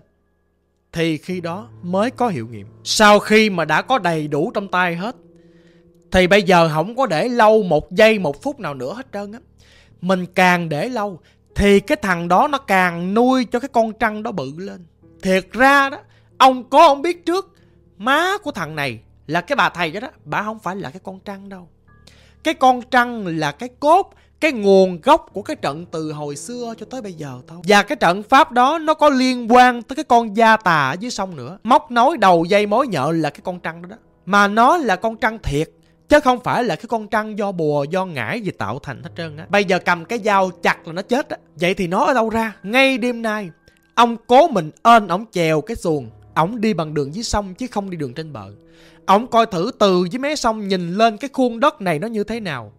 thì khi đó mới có hiệu nghiệm. Sau khi mà đã có đầy đủ trong tay hết, thì bây giờ không có để lâu một giây một phút nào nữa hết trơn á. Mình càng để lâu thì cái thằng đó nó càng nuôi cho cái con trăng đó bự lên. Thiệt ra đó, ông có ông biết trước, má của thằng này là cái bà thầy đó đó, bà không phải là cái con trăng đâu. Cái con trăng là cái cốt, cái nguồn gốc của cái trận từ hồi xưa cho tới bây giờ thôi. Và cái trận pháp đó nó có liên quan tới cái con gia tà ở dưới sông nữa. Móc nối đầu dây mối nhợ là cái con trăng đó đó. Mà nó là con trăng thiệt, chứ không phải là cái con trăng do bùa, do ngải gì tạo thành hết trơn á. Bây giờ cầm cái dao chặt là nó chết á. Vậy thì nó ở đâu ra? Ngay đêm nay, ông cố mình ên ổng chèo cái xuồng, ổng đi bằng đường dưới sông chứ không đi đường trên bờ. Ổng coi thử từ dưới mé sông nhìn lên cái khuôn đất này nó như thế nào.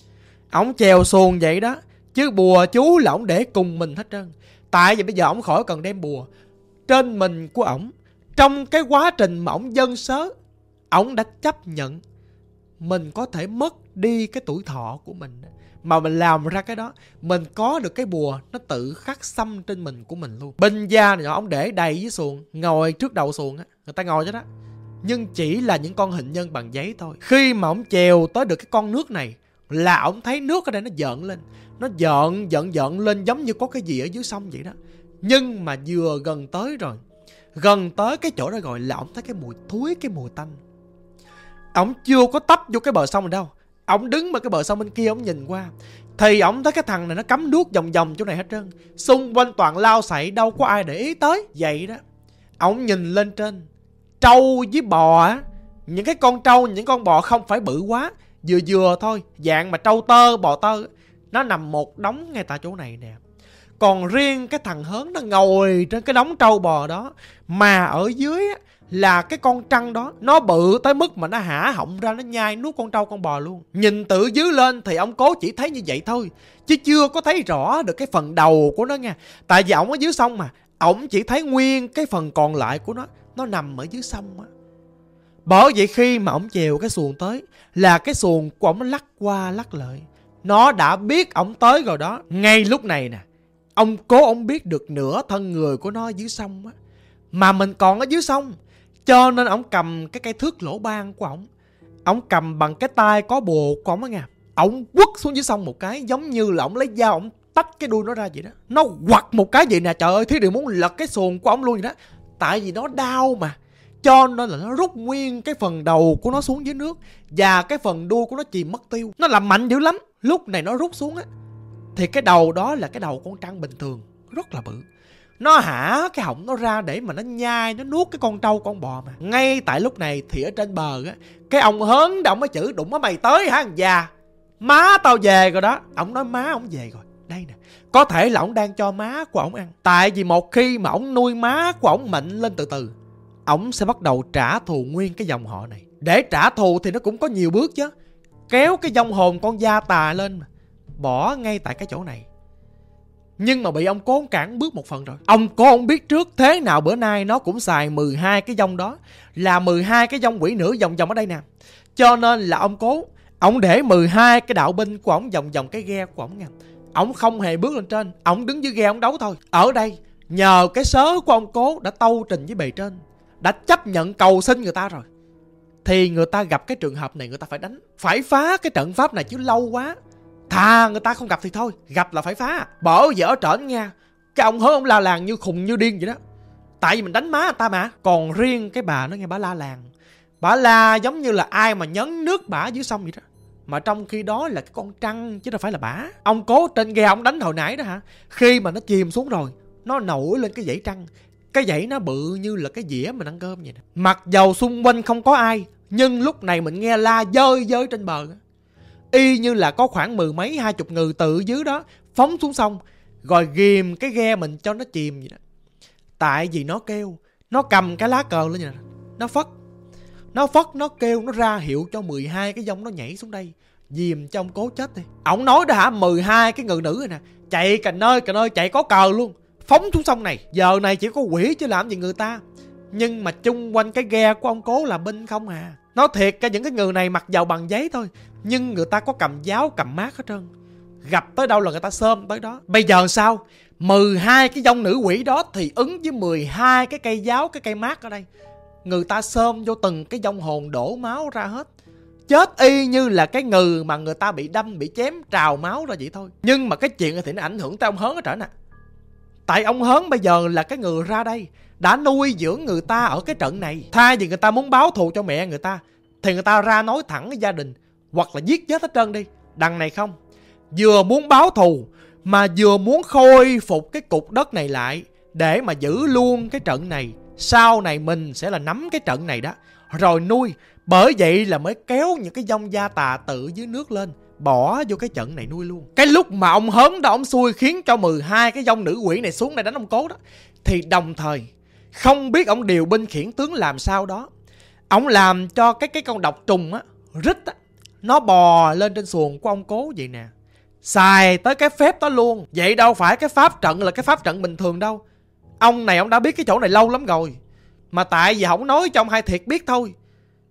Ổng chèo xuồng vậy đó, chứ bùa chú là ổng để cùng mình hết trơn. Tại vì bây giờ ổng khỏi cần đem bùa. Trên mình của ổng, trong cái quá trình mà ổng dâng sớ, ổng đã chấp nhận mình có thể mất đi cái tuổi thọ của mình, mà mình làm ra cái đó, mình có được cái bùa nó tự khắc xăm trên mình của mình luôn. Binh gia này ổng để đầy với xuồng, ngồi trước đầu xuồng á, người ta ngồi cho đó, nhưng chỉ là những con hình nhân bằng giấy thôi. Khi mà ổng chèo tới được cái con nước này là ổng thấy nước ở đây nó dợn lên, nó dợn dợn dợn lên giống như có cái gì ở dưới sông vậy đó. Nhưng mà vừa gần tới rồi, gần tới cái chỗ đó rồi là ổng thấy cái mùi thúi, cái mùi tanh. Ổng chưa có tấp vô cái bờ sông này đâu, ổng đứng ở cái bờ sông bên kia, ổng nhìn qua thì ổng thấy cái thằng này nó cắm đuốc vòng vòng chỗ này hết trơn, xung quanh toàn lao sậy, đâu có ai để ý tới. Vậy đó, ổng nhìn lên trên, trâu với bò á, những cái con trâu, những con bò không phải bự quá, vừa vừa thôi, dạng mà trâu tơ, bò tơ, nó nằm một đống ngay tại chỗ này nè. Còn riêng cái thằng Hớn nó ngồi trên cái đống trâu bò đó, mà ở dưới á là cái con trăng đó, nó bự tới mức mà nó hả họng ra, nó nhai nuốt con trâu con bò luôn. Nhìn từ dưới lên thì ông Cố chỉ thấy như vậy thôi, chứ chưa có thấy rõ được cái phần đầu của nó nha. Tại vì ổng ở dưới sông mà, ổng chỉ thấy nguyên cái phần còn lại của nó, nó nằm ở dưới sông á. Bởi vậy khi mà ổng chèo cái xuồng tới, là cái xuồng của ổng nó lắc qua lắc lại, nó đã biết ổng tới rồi đó. Ngay lúc này nè, ông Cố ổng biết được nửa thân người của nó dưới sông á, mà mình còn ở dưới sông. Cho nên ổng cầm cái cây thước lỗ ban của ổng, ổng cầm bằng cái tay có bùa của ổng á nha, ổng quất xuống dưới sông một cái, giống như là ổng lấy dao ổng tách cái đuôi nó ra vậy đó. Nó quặt một cái vậy nè, trời ơi, Thí Điều muốn lật cái xuồng của ổng luôn vậy đó. Tại vì nó đau mà, cho nên là nó rút nguyên cái phần đầu của nó xuống dưới nước, và cái phần đuôi của nó chìm mất tiêu. Nó làm mạnh dữ lắm. Lúc này nó rút xuống á, thì cái đầu đó là cái đầu con trăng bình thường, rất là bự. Nó hả cái họng nó ra để mà nó nhai, nó nuốt cái con trâu con bò mà. Ngay tại lúc này thì ở trên bờ á, cái ông Hớn đọng mới chữ đụng á, mày tới hả thằng già, má tao về rồi đó. Ổng nói má ổng về rồi. Đây nè, có thể là ổng đang cho má của ổng ăn. Tại vì một khi mà ổng nuôi má của ổng mạnh lên từ từ, ổng sẽ bắt đầu trả thù nguyên cái dòng họ này. Để trả thù thì nó cũng có nhiều bước chứ. Kéo cái vong hồn con gia tà lên mà, bỏ ngay tại cái chỗ này. Nhưng mà bị ông Cố cản bước một phần rồi. Ông Cố ông biết trước thế nào bữa nay nó cũng xài mười hai cái vong đó, là mười hai cái vong quỷ nữ vòng vòng ở đây nè. Cho nên là ông Cố, ông để mười hai cái đạo binh của ổng vòng vòng cái ghe của ổng nha. Ổng không hề bước lên trên, ổng đứng dưới ghe ổng đấu thôi. Ở đây nhờ cái sớ của ông Cố đã tâu trình với bề trên, đã chấp nhận cầu xin người ta rồi, thì người ta gặp cái trường hợp này người ta phải đánh, phải phá cái trận pháp này chứ lâu quá. Thà người ta không gặp thì thôi, gặp là phải phá. Bởi vì ở trển nha, cái ông Hớn ông la làng như khùng như điên vậy đó. Tại vì mình đánh má người ta mà. Còn riêng cái bà nó nghe bà la làng, bà la giống như là ai mà nhấn nước bả dưới sông vậy đó. Mà trong khi đó là cái con trăng chứ đâu phải là bả. Ông Cố trên ghe ông đánh hồi nãy đó hả, khi mà nó chìm xuống rồi, nó nổi lên cái dãy trăng. Cái dãy nó bự như là cái dĩa mình ăn cơm vậy nè. Mặc dầu xung quanh không có ai, nhưng lúc này mình nghe la dơi dơi trên bờ, y như là có khoảng mười mấy hai chục người tự dưới đó phóng xuống sông, rồi ghìm cái ghe mình cho nó chìm vậy đó. Tại vì nó kêu, nó cầm cái lá cờ lên vậy nè, nó phất, nó phất, nó kêu, nó ra hiệu cho mười hai cái vong nó nhảy xuống đây, dìm cho ông Cố chết đi. Ổng nói đó hả, mười hai cái người nữ này nè, chạy cà nơi cà nơi, chạy có cờ luôn, phóng xuống sông này. Giờ này chỉ có quỷ chứ làm gì người ta. Nhưng mà chung quanh cái ghe của ông Cố là binh không à. Nói thiệt, cả những cái người này mặc dầu bằng giấy thôi, nhưng người ta có cầm giáo cầm mát hết trơn. Gặp tới đâu là người ta xôm tới đó. Bây giờ sao? mười hai cái vong nữ quỷ đó thì ứng với mười hai cái cây giáo, cái cây mát ở đây. Người ta xôm vô từng cái vong hồn đổ máu ra hết, chết y như là cái ngừ mà người ta bị đâm, bị chém trào máu ra vậy thôi. Nhưng mà cái chuyện này thì nó ảnh hưởng tới ông Hớn ở trển nè. Tại ông Hớn bây giờ là cái người ra đây đã nuôi dưỡng người ta ở cái trận này. Thay vì người ta muốn báo thù cho mẹ người ta thì người ta ra nói thẳng với gia đình, hoặc là giết chết hết trơn đi. Đằng này không, vừa muốn báo thù mà vừa muốn khôi phục cái cục đất này lại để mà giữ luôn cái trận này. Sau này mình sẽ là nắm cái trận này đó, rồi nuôi. Bởi vậy là mới kéo những cái vong gia tà tự dưới nước lên, bỏ vô cái trận này nuôi luôn. Cái lúc mà ông Hớn đó, ông xui khiến cho mười hai cái vong nữ quỷ này xuống đây đánh ông Cố đó, thì đồng thời không biết ông điều binh khiển tướng làm sao đó, ông làm cho cái cái con độc trùng á, rít á, nó bò lên trên xuồng của ông Cố vậy nè. Xài tới cái phép đó luôn. Vậy đâu phải cái pháp trận là cái pháp trận bình thường đâu. Ông này ông đã biết cái chỗ này lâu lắm rồi, mà tại vì không nói cho ông Hai Thiệt biết thôi.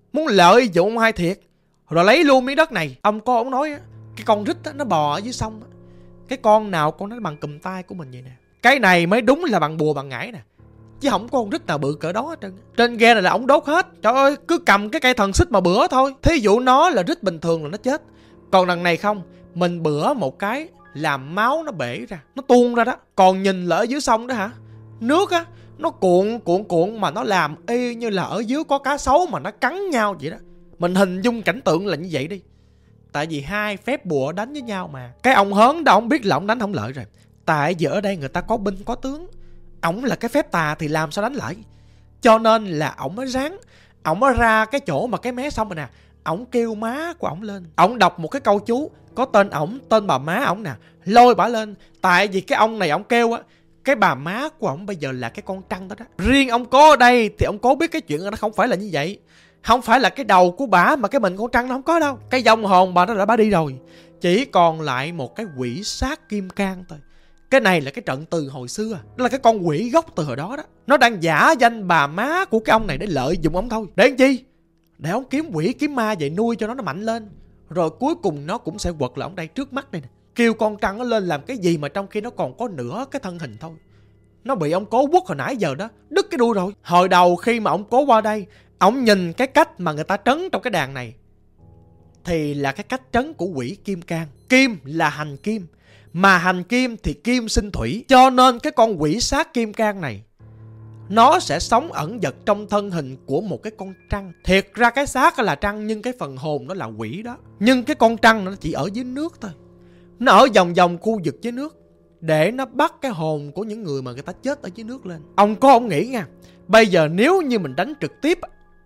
muốn lợi dụng ông hai thiệt, rồi lấy luôn miếng đất này. Ông có ông nói á, cái con rít á, nó bò ở dưới sông á, cái con nào con nó bằng cùm tay của mình vậy nè. Cái này mới đúng là bằng bùa bằng ngải nè, chứ không có con rít nào bự cỡ đó hết trơn. Trên ghe này là ổng đốt hết. Trời ơi, cứ cầm cái cây thần xích mà bữa thôi. Thí dụ nó là rít bình thường là nó chết, còn đằng này không, mình bữa một cái làm máu nó bể ra, nó tuôn ra đó. Còn nhìn là ở dưới sông đó hả, nước á nó cuộn cuộn cuộn mà nó làm y như là ở dưới có cá sấu mà nó cắn nhau vậy đó. Mình hình dung cảnh tượng là như vậy đi. Tại vì hai phép bùa đánh với nhau mà. Cái ông hớn đó ông biết là ông đánh không lợi rồi. Tại vì ở đây người ta có binh có tướng, ổng là cái phép tà thì làm sao đánh lại. Cho nên là ổng mới ráng, ổng mới ra cái chỗ mà cái mé sông rồi nè, ổng kêu má của ổng lên. Ổng đọc một cái câu chú có tên ổng, tên bà má ổng nè, lôi bả lên. Tại vì cái ông này ổng kêu á, cái bà má của ổng bây giờ là cái con trăng đó đó. Riêng ông Cố ở đây thì ông Cố biết cái chuyện nó không phải là như vậy. Không phải là cái đầu của bả mà cái mình con trăng nó không có đâu. Cái vong hồn bà nó đã bả đi rồi, chỉ còn lại một cái quỷ sát kim cang thôi. Cái này là cái trận từ hồi xưa, đó là cái con quỷ gốc từ hồi đó đó. Nó đang giả danh bà má của cái ông này để lợi dụng ông thôi. Để làm chi? Để ông kiếm quỷ kiếm ma vậy nuôi cho nó nó mạnh lên, rồi cuối cùng nó cũng sẽ quật lại ông đây trước mắt đây nè. Kêu con trăng nó lên làm cái gì mà trong khi nó còn có nửa cái thân hình thôi. Nó bị ông Cố quất hồi nãy giờ đó, đứt cái đuôi rồi. Hồi đầu khi mà ông Cố qua đây, ông nhìn cái cách mà người ta trấn trong cái đàn này thì là cái cách trấn của quỷ kim cang. Kim là hành kim, mà hành kim thì kim sinh thủy, cho nên cái con quỷ sát kim cang này nó sẽ sống ẩn dật trong thân hình của một cái con trăng. Thiệt ra cái xác là trăng nhưng cái phần hồn nó là quỷ đó. Nhưng cái con trăng nó chỉ ở dưới nước thôi, nó ở vòng vòng khu vực dưới nước để nó bắt cái hồn của những người mà người ta chết ở dưới nước lên. Ông có ông nghĩ nha, bây giờ nếu như mình đánh trực tiếp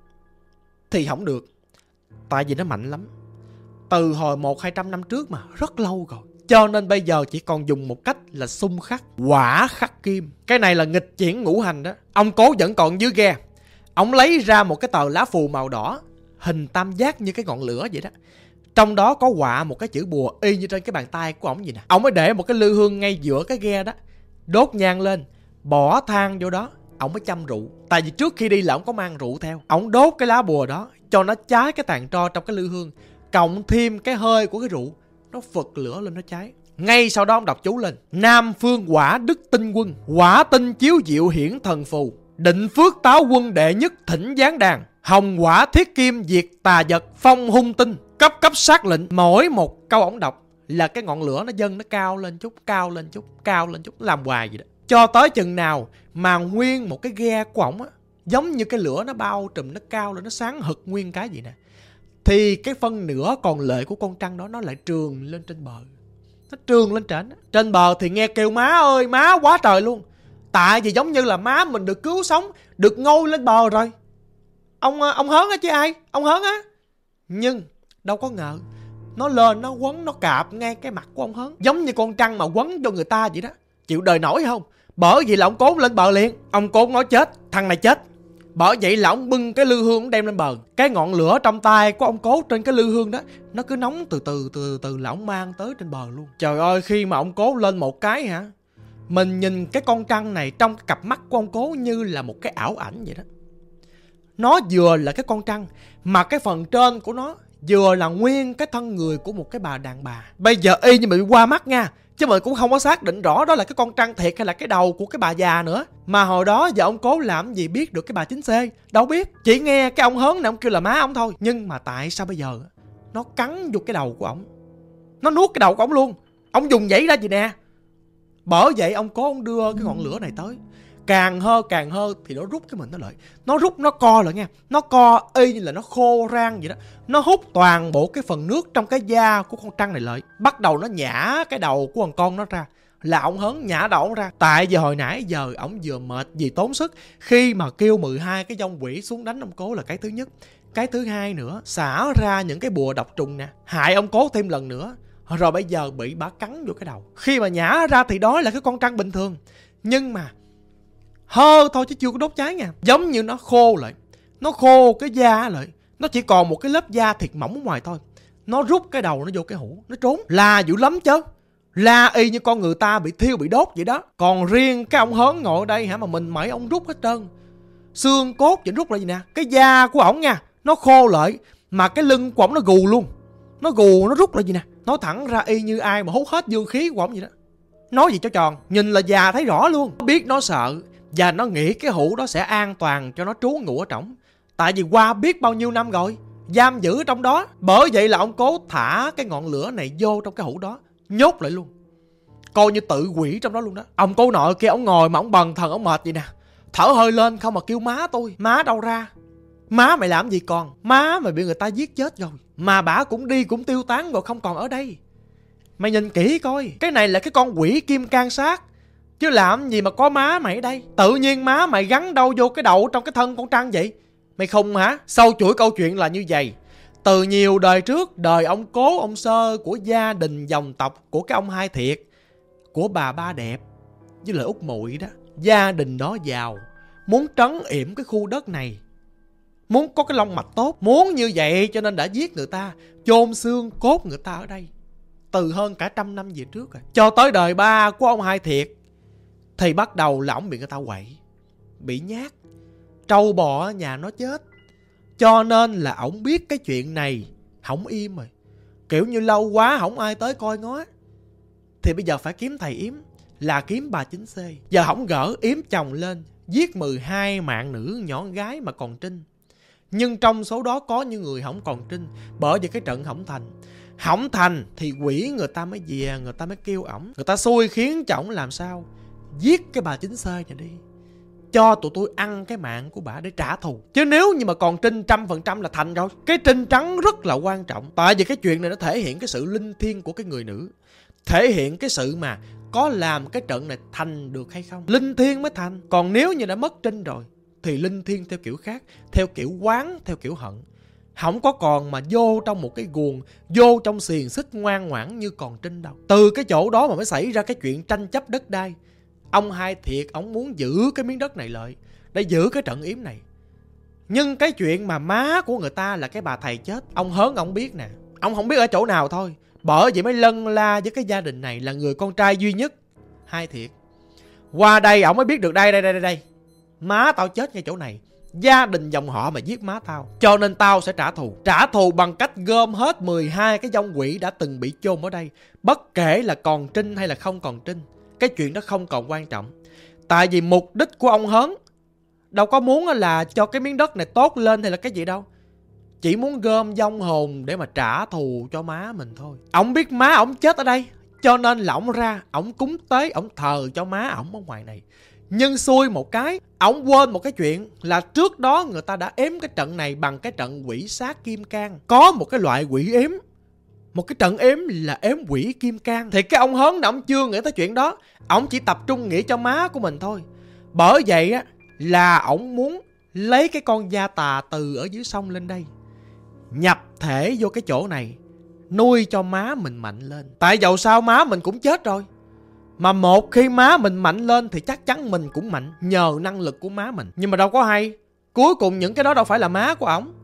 thì không được, tại vì nó mạnh lắm. Từ hồi một hai trăm năm trước mà, rất lâu rồi. Cho nên bây giờ chỉ còn dùng một cách là xung khắc, quả khắc kim. Cái này là nghịch chuyển ngũ hành đó. Ông Cố vẫn còn dưới ghe, ông lấy ra một cái tờ lá phù màu đỏ, hình tam giác như cái ngọn lửa vậy đó. Trong đó có họa một cái chữ bùa y như trên cái bàn tay của ổng vậy nè. Ông mới để một cái lư hương ngay giữa cái ghe đó, đốt nhang lên, bỏ than vô đó, ổng mới châm rượu. Tại vì trước khi đi là ổng có mang rượu theo. Ổng đốt cái lá bùa đó cho nó cháy cái tàn tro trong cái lư hương, cộng thêm cái hơi của cái rượu, nó phật lửa lên nó cháy. Ngay sau đó ông đọc chú lên: Nam phương quả đức tinh quân, quả tinh chiếu diệu hiển thần phù, định phước táo quân đệ nhất thỉnh giáng đàn, hồng quả thiết kim diệt tà vật, phong hung tinh, cấp cấp sát lệnh. Mỗi một câu ổng đọc là cái ngọn lửa nó dâng, nó cao lên chút, cao lên chút, cao lên chút, làm hoài vậy đó. Cho tới chừng nào mà nguyên một cái ghe của ổng á, giống như cái lửa nó bao trùm, nó cao lên, nó sáng hực nguyên cái gì nè, thì cái phân nửa còn lại của con trăng đó nó lại trường lên trên bờ. Nó trường lên trên đó. Trên bờ thì nghe kêu má ơi má quá trời luôn. Tại vì giống như là má mình được cứu sống, được ngôi lên bờ rồi. Ông ông hớn á chứ ai, ông hớn á. Nhưng đâu có ngờ nó lên nó quấn, nó cạp ngay cái mặt của ông hớn, giống như con trăng mà quấn cho người ta vậy đó. Chịu đời nổi không? Bởi vì là ông Cố lên bờ liền. Ông Cố nói chết, thằng này chết. Bởi vậy là ông bưng cái lư hương ông đem lên bờ. Cái ngọn lửa trong tay của ông Cố trên cái lư hương đó, nó cứ nóng từ từ từ từ là ông mang tới trên bờ luôn. Trời ơi, khi mà ông Cố lên một cái hả, mình nhìn cái con trăng này trong cái cặp mắt của ông Cố như là một cái ảo ảnh vậy đó. Nó vừa là cái con trăng, mà cái phần trên của nó vừa là nguyên cái thân người của một cái bà đàn bà. Bây giờ y như mình qua mắt nha, chứ mình cũng không có xác định rõ đó là cái con trăng thiệt hay là cái đầu của cái bà già nữa. Mà hồi đó giờ ông Cố làm gì biết được cái bà chính xê, đâu biết. Chỉ nghe cái ông hớn này ông kêu là má ông thôi. Nhưng mà tại sao bây giờ nó cắn vô cái đầu của ổng, nó nuốt cái đầu của ổng luôn. Ông dùng dãy ra gì nè. Bởi vậy ông Cố ông đưa cái ngọn lửa này tới, càng hơ càng hơ thì nó rút cái mình nó lại. Nó rút nó co lại nha. Nó co y như là nó khô rang vậy đó. Nó hút toàn bộ cái phần nước trong cái da của con trăng này lại. Bắt đầu nó nhả cái đầu của thằng con nó ra. Là ông hớn nhả đầu ông ra. Tại vì hồi nãy giờ ổng vừa mệt vì tốn sức khi mà kêu mười hai cái vong quỷ xuống đánh ông Cố là cái thứ nhất. Cái thứ hai nữa, xả ra những cái bùa độc trùng nè, hại ông Cố thêm lần nữa. Rồi bây giờ bị bả cắn vô cái đầu. Khi mà nhả ra thì đó là cái con trăng bình thường, nhưng mà hơ thôi chứ chưa có đốt cháy nha. Giống như nó khô lại, nó khô cái da lại, nó chỉ còn một cái lớp da thịt mỏng ở ngoài thôi. Nó rút cái đầu nó vô cái hũ, nó trốn. Là dữ lắm chứ. Là y như con người ta bị thiêu bị đốt vậy đó. Còn riêng cái ông hớn ngồi ở đây hả, mà mình mẩy ông rút hết trơn. Xương cốt vẫn rút lại gì nè. Cái da của ổng nha, Nó khô lại, mà cái lưng của ổng nó gù luôn. Nó gù, nó rút lại gì nè. Nói thẳng ra y như ai mà hút hết dương khí của ổng vậy đó. Nói gì cho tròn, nhìn là già thấy rõ luôn. Nó biết nó sợ, và nó nghĩ cái hũ đó sẽ an toàn cho nó trú ngụ ở trỏng. Tại vì qua biết bao nhiêu năm rồi, giam giữ trong đó. Bởi vậy là ông cố thả cái ngọn lửa này vô trong cái hũ đó, nhốt lại luôn, coi như tự quỷ trong đó luôn đó. Ông cố nội kia ông ngồi mà ông bần thần ông mệt vậy nè, thở hơi lên không mà kêu má tôi. Má đâu ra? Má mày làm gì còn? Má mày bị người ta giết chết rồi, mà bả cũng đi cũng tiêu tán rồi, không còn ở đây. Mày nhìn kỹ coi, cái này là cái con quỷ kim can sát, chứ làm gì mà có má mày ở đây. Tự nhiên má mày gắn đâu vô cái đầu trong cái thân con trăng vậy? Mày khùng hả? Sau chuỗi câu chuyện là như vậy. Từ nhiều đời trước, đời ông cố, ông Sơ, của gia đình dòng tộc của cái ông Hai Thiệt, của bà Ba Đẹp với lại Út Muội đó, gia đình đó giàu, muốn trấn yểm cái khu đất này, muốn có cái long mạch tốt, muốn như vậy cho nên đã giết người ta, chôn xương cốt người ta ở đây từ hơn cả trăm năm về trước rồi. Cho tới đời ba của ông Hai Thiệt thì bắt đầu là ổng bị người ta quậy, bị nhát, trâu bò ở nhà nó chết. Cho nên là ổng biết cái chuyện này hổng im rồi, kiểu như lâu quá hổng ai tới coi ngó, thì bây giờ phải kiếm thầy yếm, là kiếm bà Chín C. Giờ hổng gỡ yếm chồng lên, giết mười hai mạng nữ nhỏ gái mà còn trinh. Nhưng trong số đó có những người không còn trinh, bởi vì cái trận hổng thành. Hổng thành thì quỷ người ta mới về, người ta mới kêu ổng, người ta xui khiến cho ổng làm sao giết cái bà Chín C này đi, cho tụi tôi ăn cái mạng của bà để trả thù. Chứ nếu như mà còn trinh trăm phần trăm là thành rồi. Cái trinh trắng rất là quan trọng, tại vì cái chuyện này nó thể hiện cái sự linh thiêng của cái người nữ, thể hiện cái sự mà có làm cái trận này thành được hay không. Linh thiêng mới thành. Còn nếu như đã mất trinh rồi thì linh thiêng theo kiểu khác, theo kiểu quán, theo kiểu hận. Không có còn mà vô trong một cái guồng, vô trong xiềng xích ngoan ngoãn như còn trinh đâu. Từ cái chỗ đó mà mới xảy ra cái chuyện tranh chấp đất đai. Ông Hai Thiệt ông muốn giữ cái miếng đất này lại để giữ cái trận yếm này. Nhưng cái chuyện mà má của người ta là cái bà thầy chết, ông Hớn ông biết nè. Ông không biết ở chỗ nào thôi. Bởi vậy mới lân la với cái gia đình này, là người con trai duy nhất Hai Thiệt. Qua đây ông mới biết được, đây đây đây đây má tao chết ngay chỗ này, gia đình dòng họ mà giết má tao, cho nên tao sẽ trả thù. Trả thù bằng cách gom hết mười hai cái vong quỷ đã từng bị chôn ở đây, bất kể là còn trinh hay là không còn trinh. Cái chuyện đó không còn quan trọng. Tại vì mục đích của ông Hớn đâu có muốn là cho cái miếng đất này tốt lên hay là cái gì đâu, chỉ muốn gom vong hồn để mà trả thù cho má mình thôi. Ông biết má ổng chết ở đây, cho nên là ổng ra, ổng cúng tế, ổng thờ cho má ổng ở ngoài này. Nhưng xui một cái, ổng quên một cái chuyện là trước đó người ta đã ếm cái trận này bằng cái trận quỷ sát kim cang. Có một cái loại quỷ ếm, một cái trận ếm là ếm quỷ kim cang. Thì cái ông Hớn ổng chưa nghĩ tới chuyện đó, ổng chỉ tập trung nghĩ cho má của mình thôi. Bởi vậy á là ổng muốn lấy cái con gia tà từ ở dưới sông lên đây, nhập thể vô cái chỗ này, nuôi cho má mình mạnh lên. Tại dầu sao má mình cũng chết rồi, mà một khi má mình mạnh lên thì chắc chắn mình cũng mạnh nhờ năng lực của má mình. Nhưng mà đâu có hay, cuối cùng những cái đó đâu phải là má của ổng.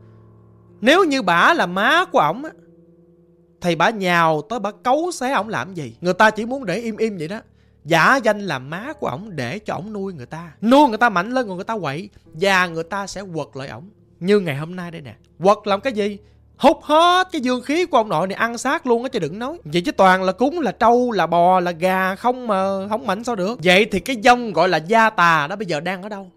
Nếu như bả là má của ổng á, thì bả nhào tới bả cấu xé ổng làm gì. Người ta chỉ muốn để im im vậy đó, giả danh làm má của ổng để cho ổng nuôi người ta, nuôi người ta mạnh lên, còn người ta quậy và người ta sẽ quật lại ổng. Như ngày hôm nay đây nè, quật làm cái gì? Hút hết cái dương khí của ông nội này, ăn xác luôn á chứ đừng nói. Vậy chứ toàn là cúng là trâu, là bò, là gà không mà không mạnh sao được. Vậy thì cái vong gọi là gia tà đó bây giờ đang ở đâu?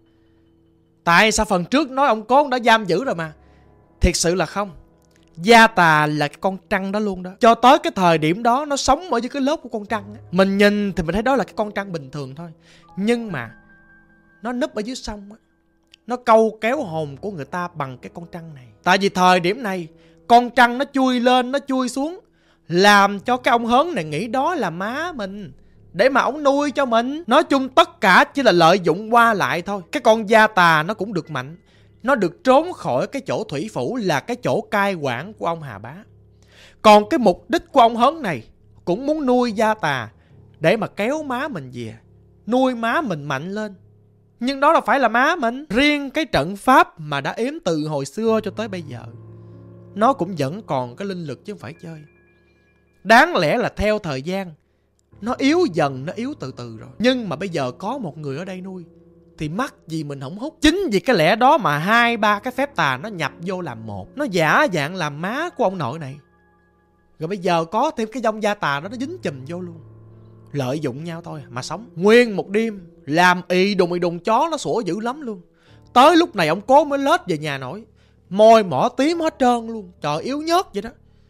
Tại sao phần trước nói ông Cố đã giam giữ rồi mà. Thiệt sự là không. Gia tà là cái con trăng đó luôn đó. Cho tới cái thời điểm đó nó sống ở dưới cái lớp của con trăng á. Mình nhìn thì mình thấy đó là cái con trăng bình thường thôi, nhưng mà nó núp ở dưới sông á, nó câu kéo hồn của người ta bằng cái con trăng này. Tại vì thời điểm này con trăng nó chui lên, nó chui xuống, làm cho cái ông Hớn này nghĩ đó là má mình, để mà ông nuôi cho mình. Nói chung tất cả chỉ là lợi dụng qua lại thôi. Cái con gia tà nó cũng được mạnh, nó được trốn khỏi cái chỗ thủy phủ, là cái chỗ cai quản của ông Hà Bá. Còn cái mục đích của ông Hớn này cũng muốn nuôi gia tà để mà kéo má mình về, nuôi má mình mạnh lên. Nhưng đó là phải là má mình. Riêng cái trận pháp mà đã ếm từ hồi xưa cho tới bây giờ, nó cũng vẫn còn cái linh lực chứ không phải chơi. Đáng lẽ là theo thời gian nó yếu dần, nó yếu từ từ rồi. Nhưng mà bây giờ có một người ở đây nuôi, thì mắc gì mình không hút. Chính vì cái lẽ đó mà hai ba cái phép tà nó nhập vô làm một. Nó giả dạng làm má của ông nội này. Rồi bây giờ có thêm cái dông gia tà đó nó dính chùm vô luôn. Lợi dụng nhau thôi mà sống. Nguyên một đêm làm ì đùng ì đùng, chó nó sủa dữ lắm luôn. Tới lúc này ông Cố mới lết về nhà nổi. Môi mỏ tím hết trơn luôn. Trời, yếu nhớt vậy đó.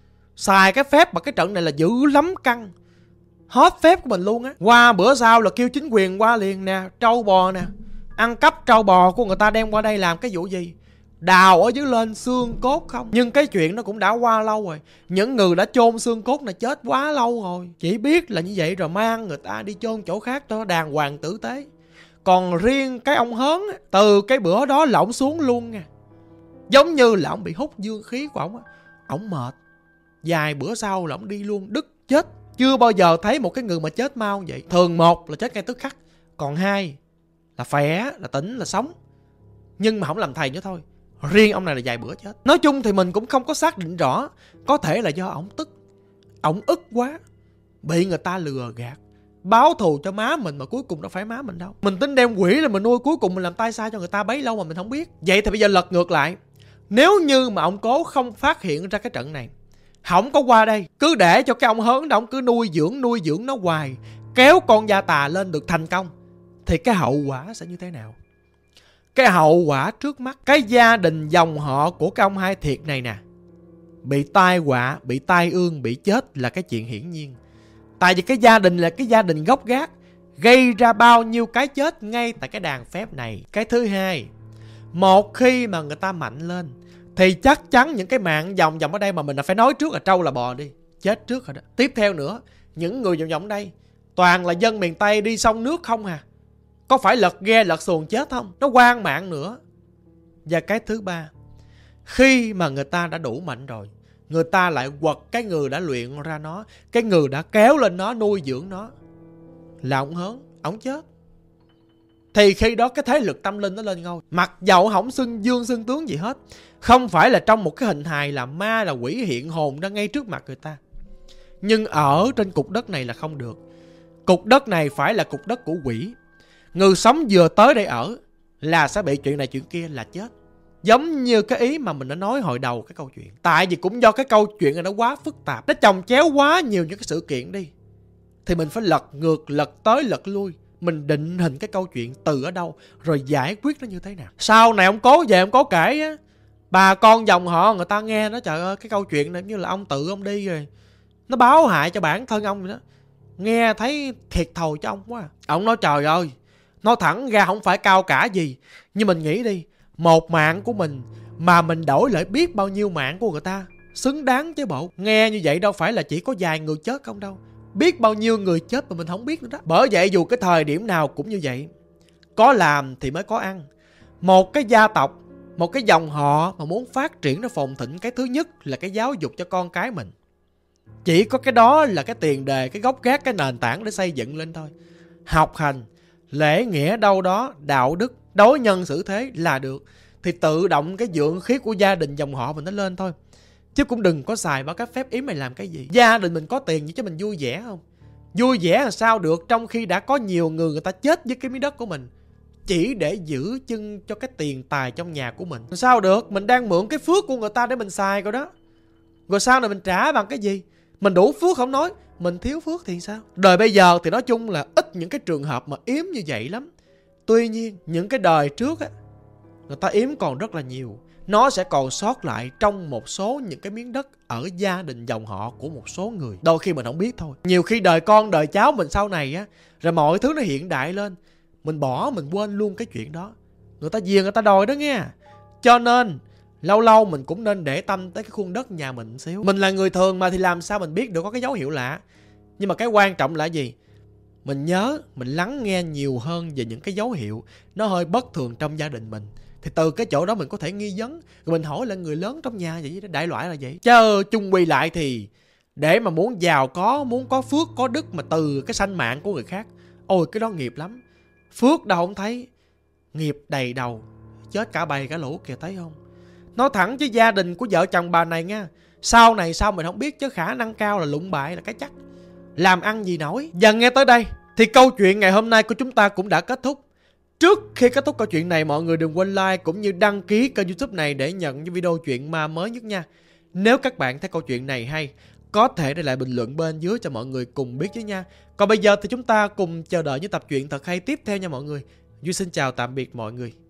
Xài cái phép mà cái trận này là dữ lắm căng. Hết phép của mình luôn á. Qua bữa sau là kêu chính quyền qua liền nè. Trâu bò nè. Ăn cắp trâu bò của người ta đem qua đây làm cái vụ gì? Đào ở dưới lên xương cốt không. Nhưng cái chuyện nó cũng đã qua lâu rồi. Những người đã chôn xương cốt này chết quá lâu rồi. Chỉ biết là như vậy rồi mang người ta đi chôn chỗ khác cho đàng hoàng tử tế. Còn riêng cái ông Hớn á, từ cái bữa đó là ổng xuống luôn nha. Giống như là ổng bị hút dương khí của ổng á. Ổng mệt. Vài bữa sau là ổng đi luôn, đứt chết. Chưa bao giờ thấy một cái người mà chết mau vậy. Thường một là chết ngay tức khắc. Còn hai là khỏe, là tỉnh, là sống. Nhưng mà không làm thầy nữa thôi. Riêng ông này là vài bữa chết. Nói chung thì mình cũng không có xác định rõ. Có thể là do ổng tức, ổng ức quá, bị người ta lừa gạt, báo thù cho má mình mà cuối cùng đâu phải má mình đâu. Mình tính đem quỷ là mình nuôi, cuối cùng mình làm tay sai cho người ta bấy lâu mà mình không biết. Vậy thì bây giờ lật ngược lại. Nếu như mà ông Cố không phát hiện ra cái trận này, không có qua đây, cứ để cho cái ông Hớn đó, ông cứ nuôi dưỡng nuôi dưỡng nó hoài, kéo con gia tà lên được thành công, thì cái hậu quả sẽ như thế nào? Cái hậu quả trước mắt, cái gia đình dòng họ của cái ông Hai Thiệt này nè, bị tai họa, bị tai ương, bị chết là cái chuyện hiển nhiên. Tại vì cái gia đình là cái gia đình gốc gác, gây ra bao nhiêu cái chết ngay tại cái đàn phép này. Cái thứ hai, một khi mà người ta mạnh lên thì chắc chắn những cái mạng vòng vòng ở đây, mà mình phải nói trước là trâu là bò đi, chết trước rồi đó. Tiếp theo nữa, những người vòng vòng ở đây toàn là dân miền Tây đi sông nước không à. Có phải lật ghe lật xuồng chết không? Nó quan mạng nữa. Và cái thứ ba, khi mà người ta đã đủ mạnh rồi, người ta lại quật cái người đã luyện ra nó, cái người đã kéo lên nó, nuôi dưỡng nó, là ông Hớn, ông chết. Thì khi đó cái thế lực tâm linh nó lên ngôi. Mặc dầu không xưng dương xưng tướng gì hết, không phải là trong một cái hình hài là ma là quỷ hiện hồn đang ngay trước mặt người ta. Nhưng ở trên cục đất này là không được. Cục đất này phải là cục đất của quỷ. Người sống vừa tới đây ở là sẽ bị chuyện này chuyện kia là chết. Giống như cái ý mà mình đã nói hồi đầu cái câu chuyện. Tại vì cũng do cái câu chuyện này nó quá phức tạp, nó chồng chéo quá nhiều những cái sự kiện đi, thì mình phải lật ngược, lật tới lật lui. Mình định hình cái câu chuyện từ ở đâu, rồi giải quyết nó như thế nào. Sau này ông Cố về ông Cố kể á, bà con dòng họ người ta nghe nó, trời ơi cái câu chuyện này như là ông tự ông đi rồi, nó báo hại cho bản thân ông vậy đó. Nghe thấy thiệt thòi cho ông quá. Ông nói trời ơi, nói thẳng ra không phải cao cả gì, nhưng mình nghĩ đi, một mạng của mình mà mình đổi lại biết bao nhiêu mạng của người ta, xứng đáng chứ bộ. Nghe như vậy đâu phải là chỉ có vài người chết không đâu, biết bao nhiêu người chết mà mình không biết nữa đó. Bởi vậy dù cái thời điểm nào cũng như vậy, có làm thì mới có ăn. Một cái gia tộc, một cái dòng họ mà muốn phát triển nó phồn thịnh, cái thứ nhất là cái giáo dục cho con cái mình. Chỉ có cái đó là cái tiền đề, cái gốc gác, cái nền tảng để xây dựng lên thôi. Học hành, lễ nghĩa đâu đó, đạo đức, đối nhân xử thế là được, thì tự động cái vượng khí của gia đình dòng họ mình nó lên thôi. Chứ cũng đừng có xài vào các phép yếm mày làm cái gì. Gia đình mình có tiền chứ mình vui vẻ không? Vui vẻ là sao được, trong khi đã có nhiều người người ta chết với cái miếng đất của mình, chỉ để giữ chân cho cái tiền tài trong nhà của mình. Sao được, mình đang mượn cái phước của người ta để mình xài rồi đó. Rồi sau này mình trả bằng cái gì? Mình đủ phước không nói, mình thiếu phước thì sao? Đời bây giờ thì nói chung là ít những cái trường hợp mà yếm như vậy lắm. Tuy nhiên những cái đời trước á, người ta yếm còn rất là nhiều. Nó sẽ còn sót lại trong một số những cái miếng đất ở gia đình dòng họ của một số người. Đôi khi mình không biết thôi. Nhiều khi đời con đời cháu mình sau này á, rồi mọi thứ nó hiện đại lên, mình bỏ mình quên luôn cái chuyện đó. Người ta về người ta đòi đó nghe. Cho nên lâu lâu mình cũng nên để tâm tới cái khuôn đất nhà mình một xíu. Mình là người thường mà, thì làm sao mình biết được có cái dấu hiệu lạ. Nhưng mà cái quan trọng là gì? Mình nhớ, mình lắng nghe nhiều hơn về những cái dấu hiệu nó hơi bất thường trong gia đình mình. Thì từ cái chỗ đó mình có thể nghi vấn, rồi mình hỏi lại người lớn trong nhà vậy đó, đại loại là vậy. Chứ chung quy lại thì để mà muốn giàu có, muốn có phước có đức mà từ cái sanh mạng của người khác, ôi cái đó nghiệp lắm. Phước đâu không thấy, nghiệp đầy đầu, chết cả bầy cả lũ kìa, thấy không? Nói thẳng chứ gia đình của vợ chồng bà này nha, sau này sao mình không biết, chứ khả năng cao là lụng bại là cái chắc. Làm ăn gì nổi. Và nghe tới đây thì câu chuyện ngày hôm nay của chúng ta cũng đã kết thúc. Trước khi kết thúc câu chuyện này, mọi người đừng quên like cũng như đăng ký kênh YouTube này để nhận những video chuyện ma mới nhất nha. Nếu các bạn thấy câu chuyện này hay, có thể để lại bình luận bên dưới cho mọi người cùng biết chứ nha. Còn bây giờ thì chúng ta cùng chờ đợi những tập truyện thật hay tiếp theo nha mọi người. Duy xin chào tạm biệt mọi người.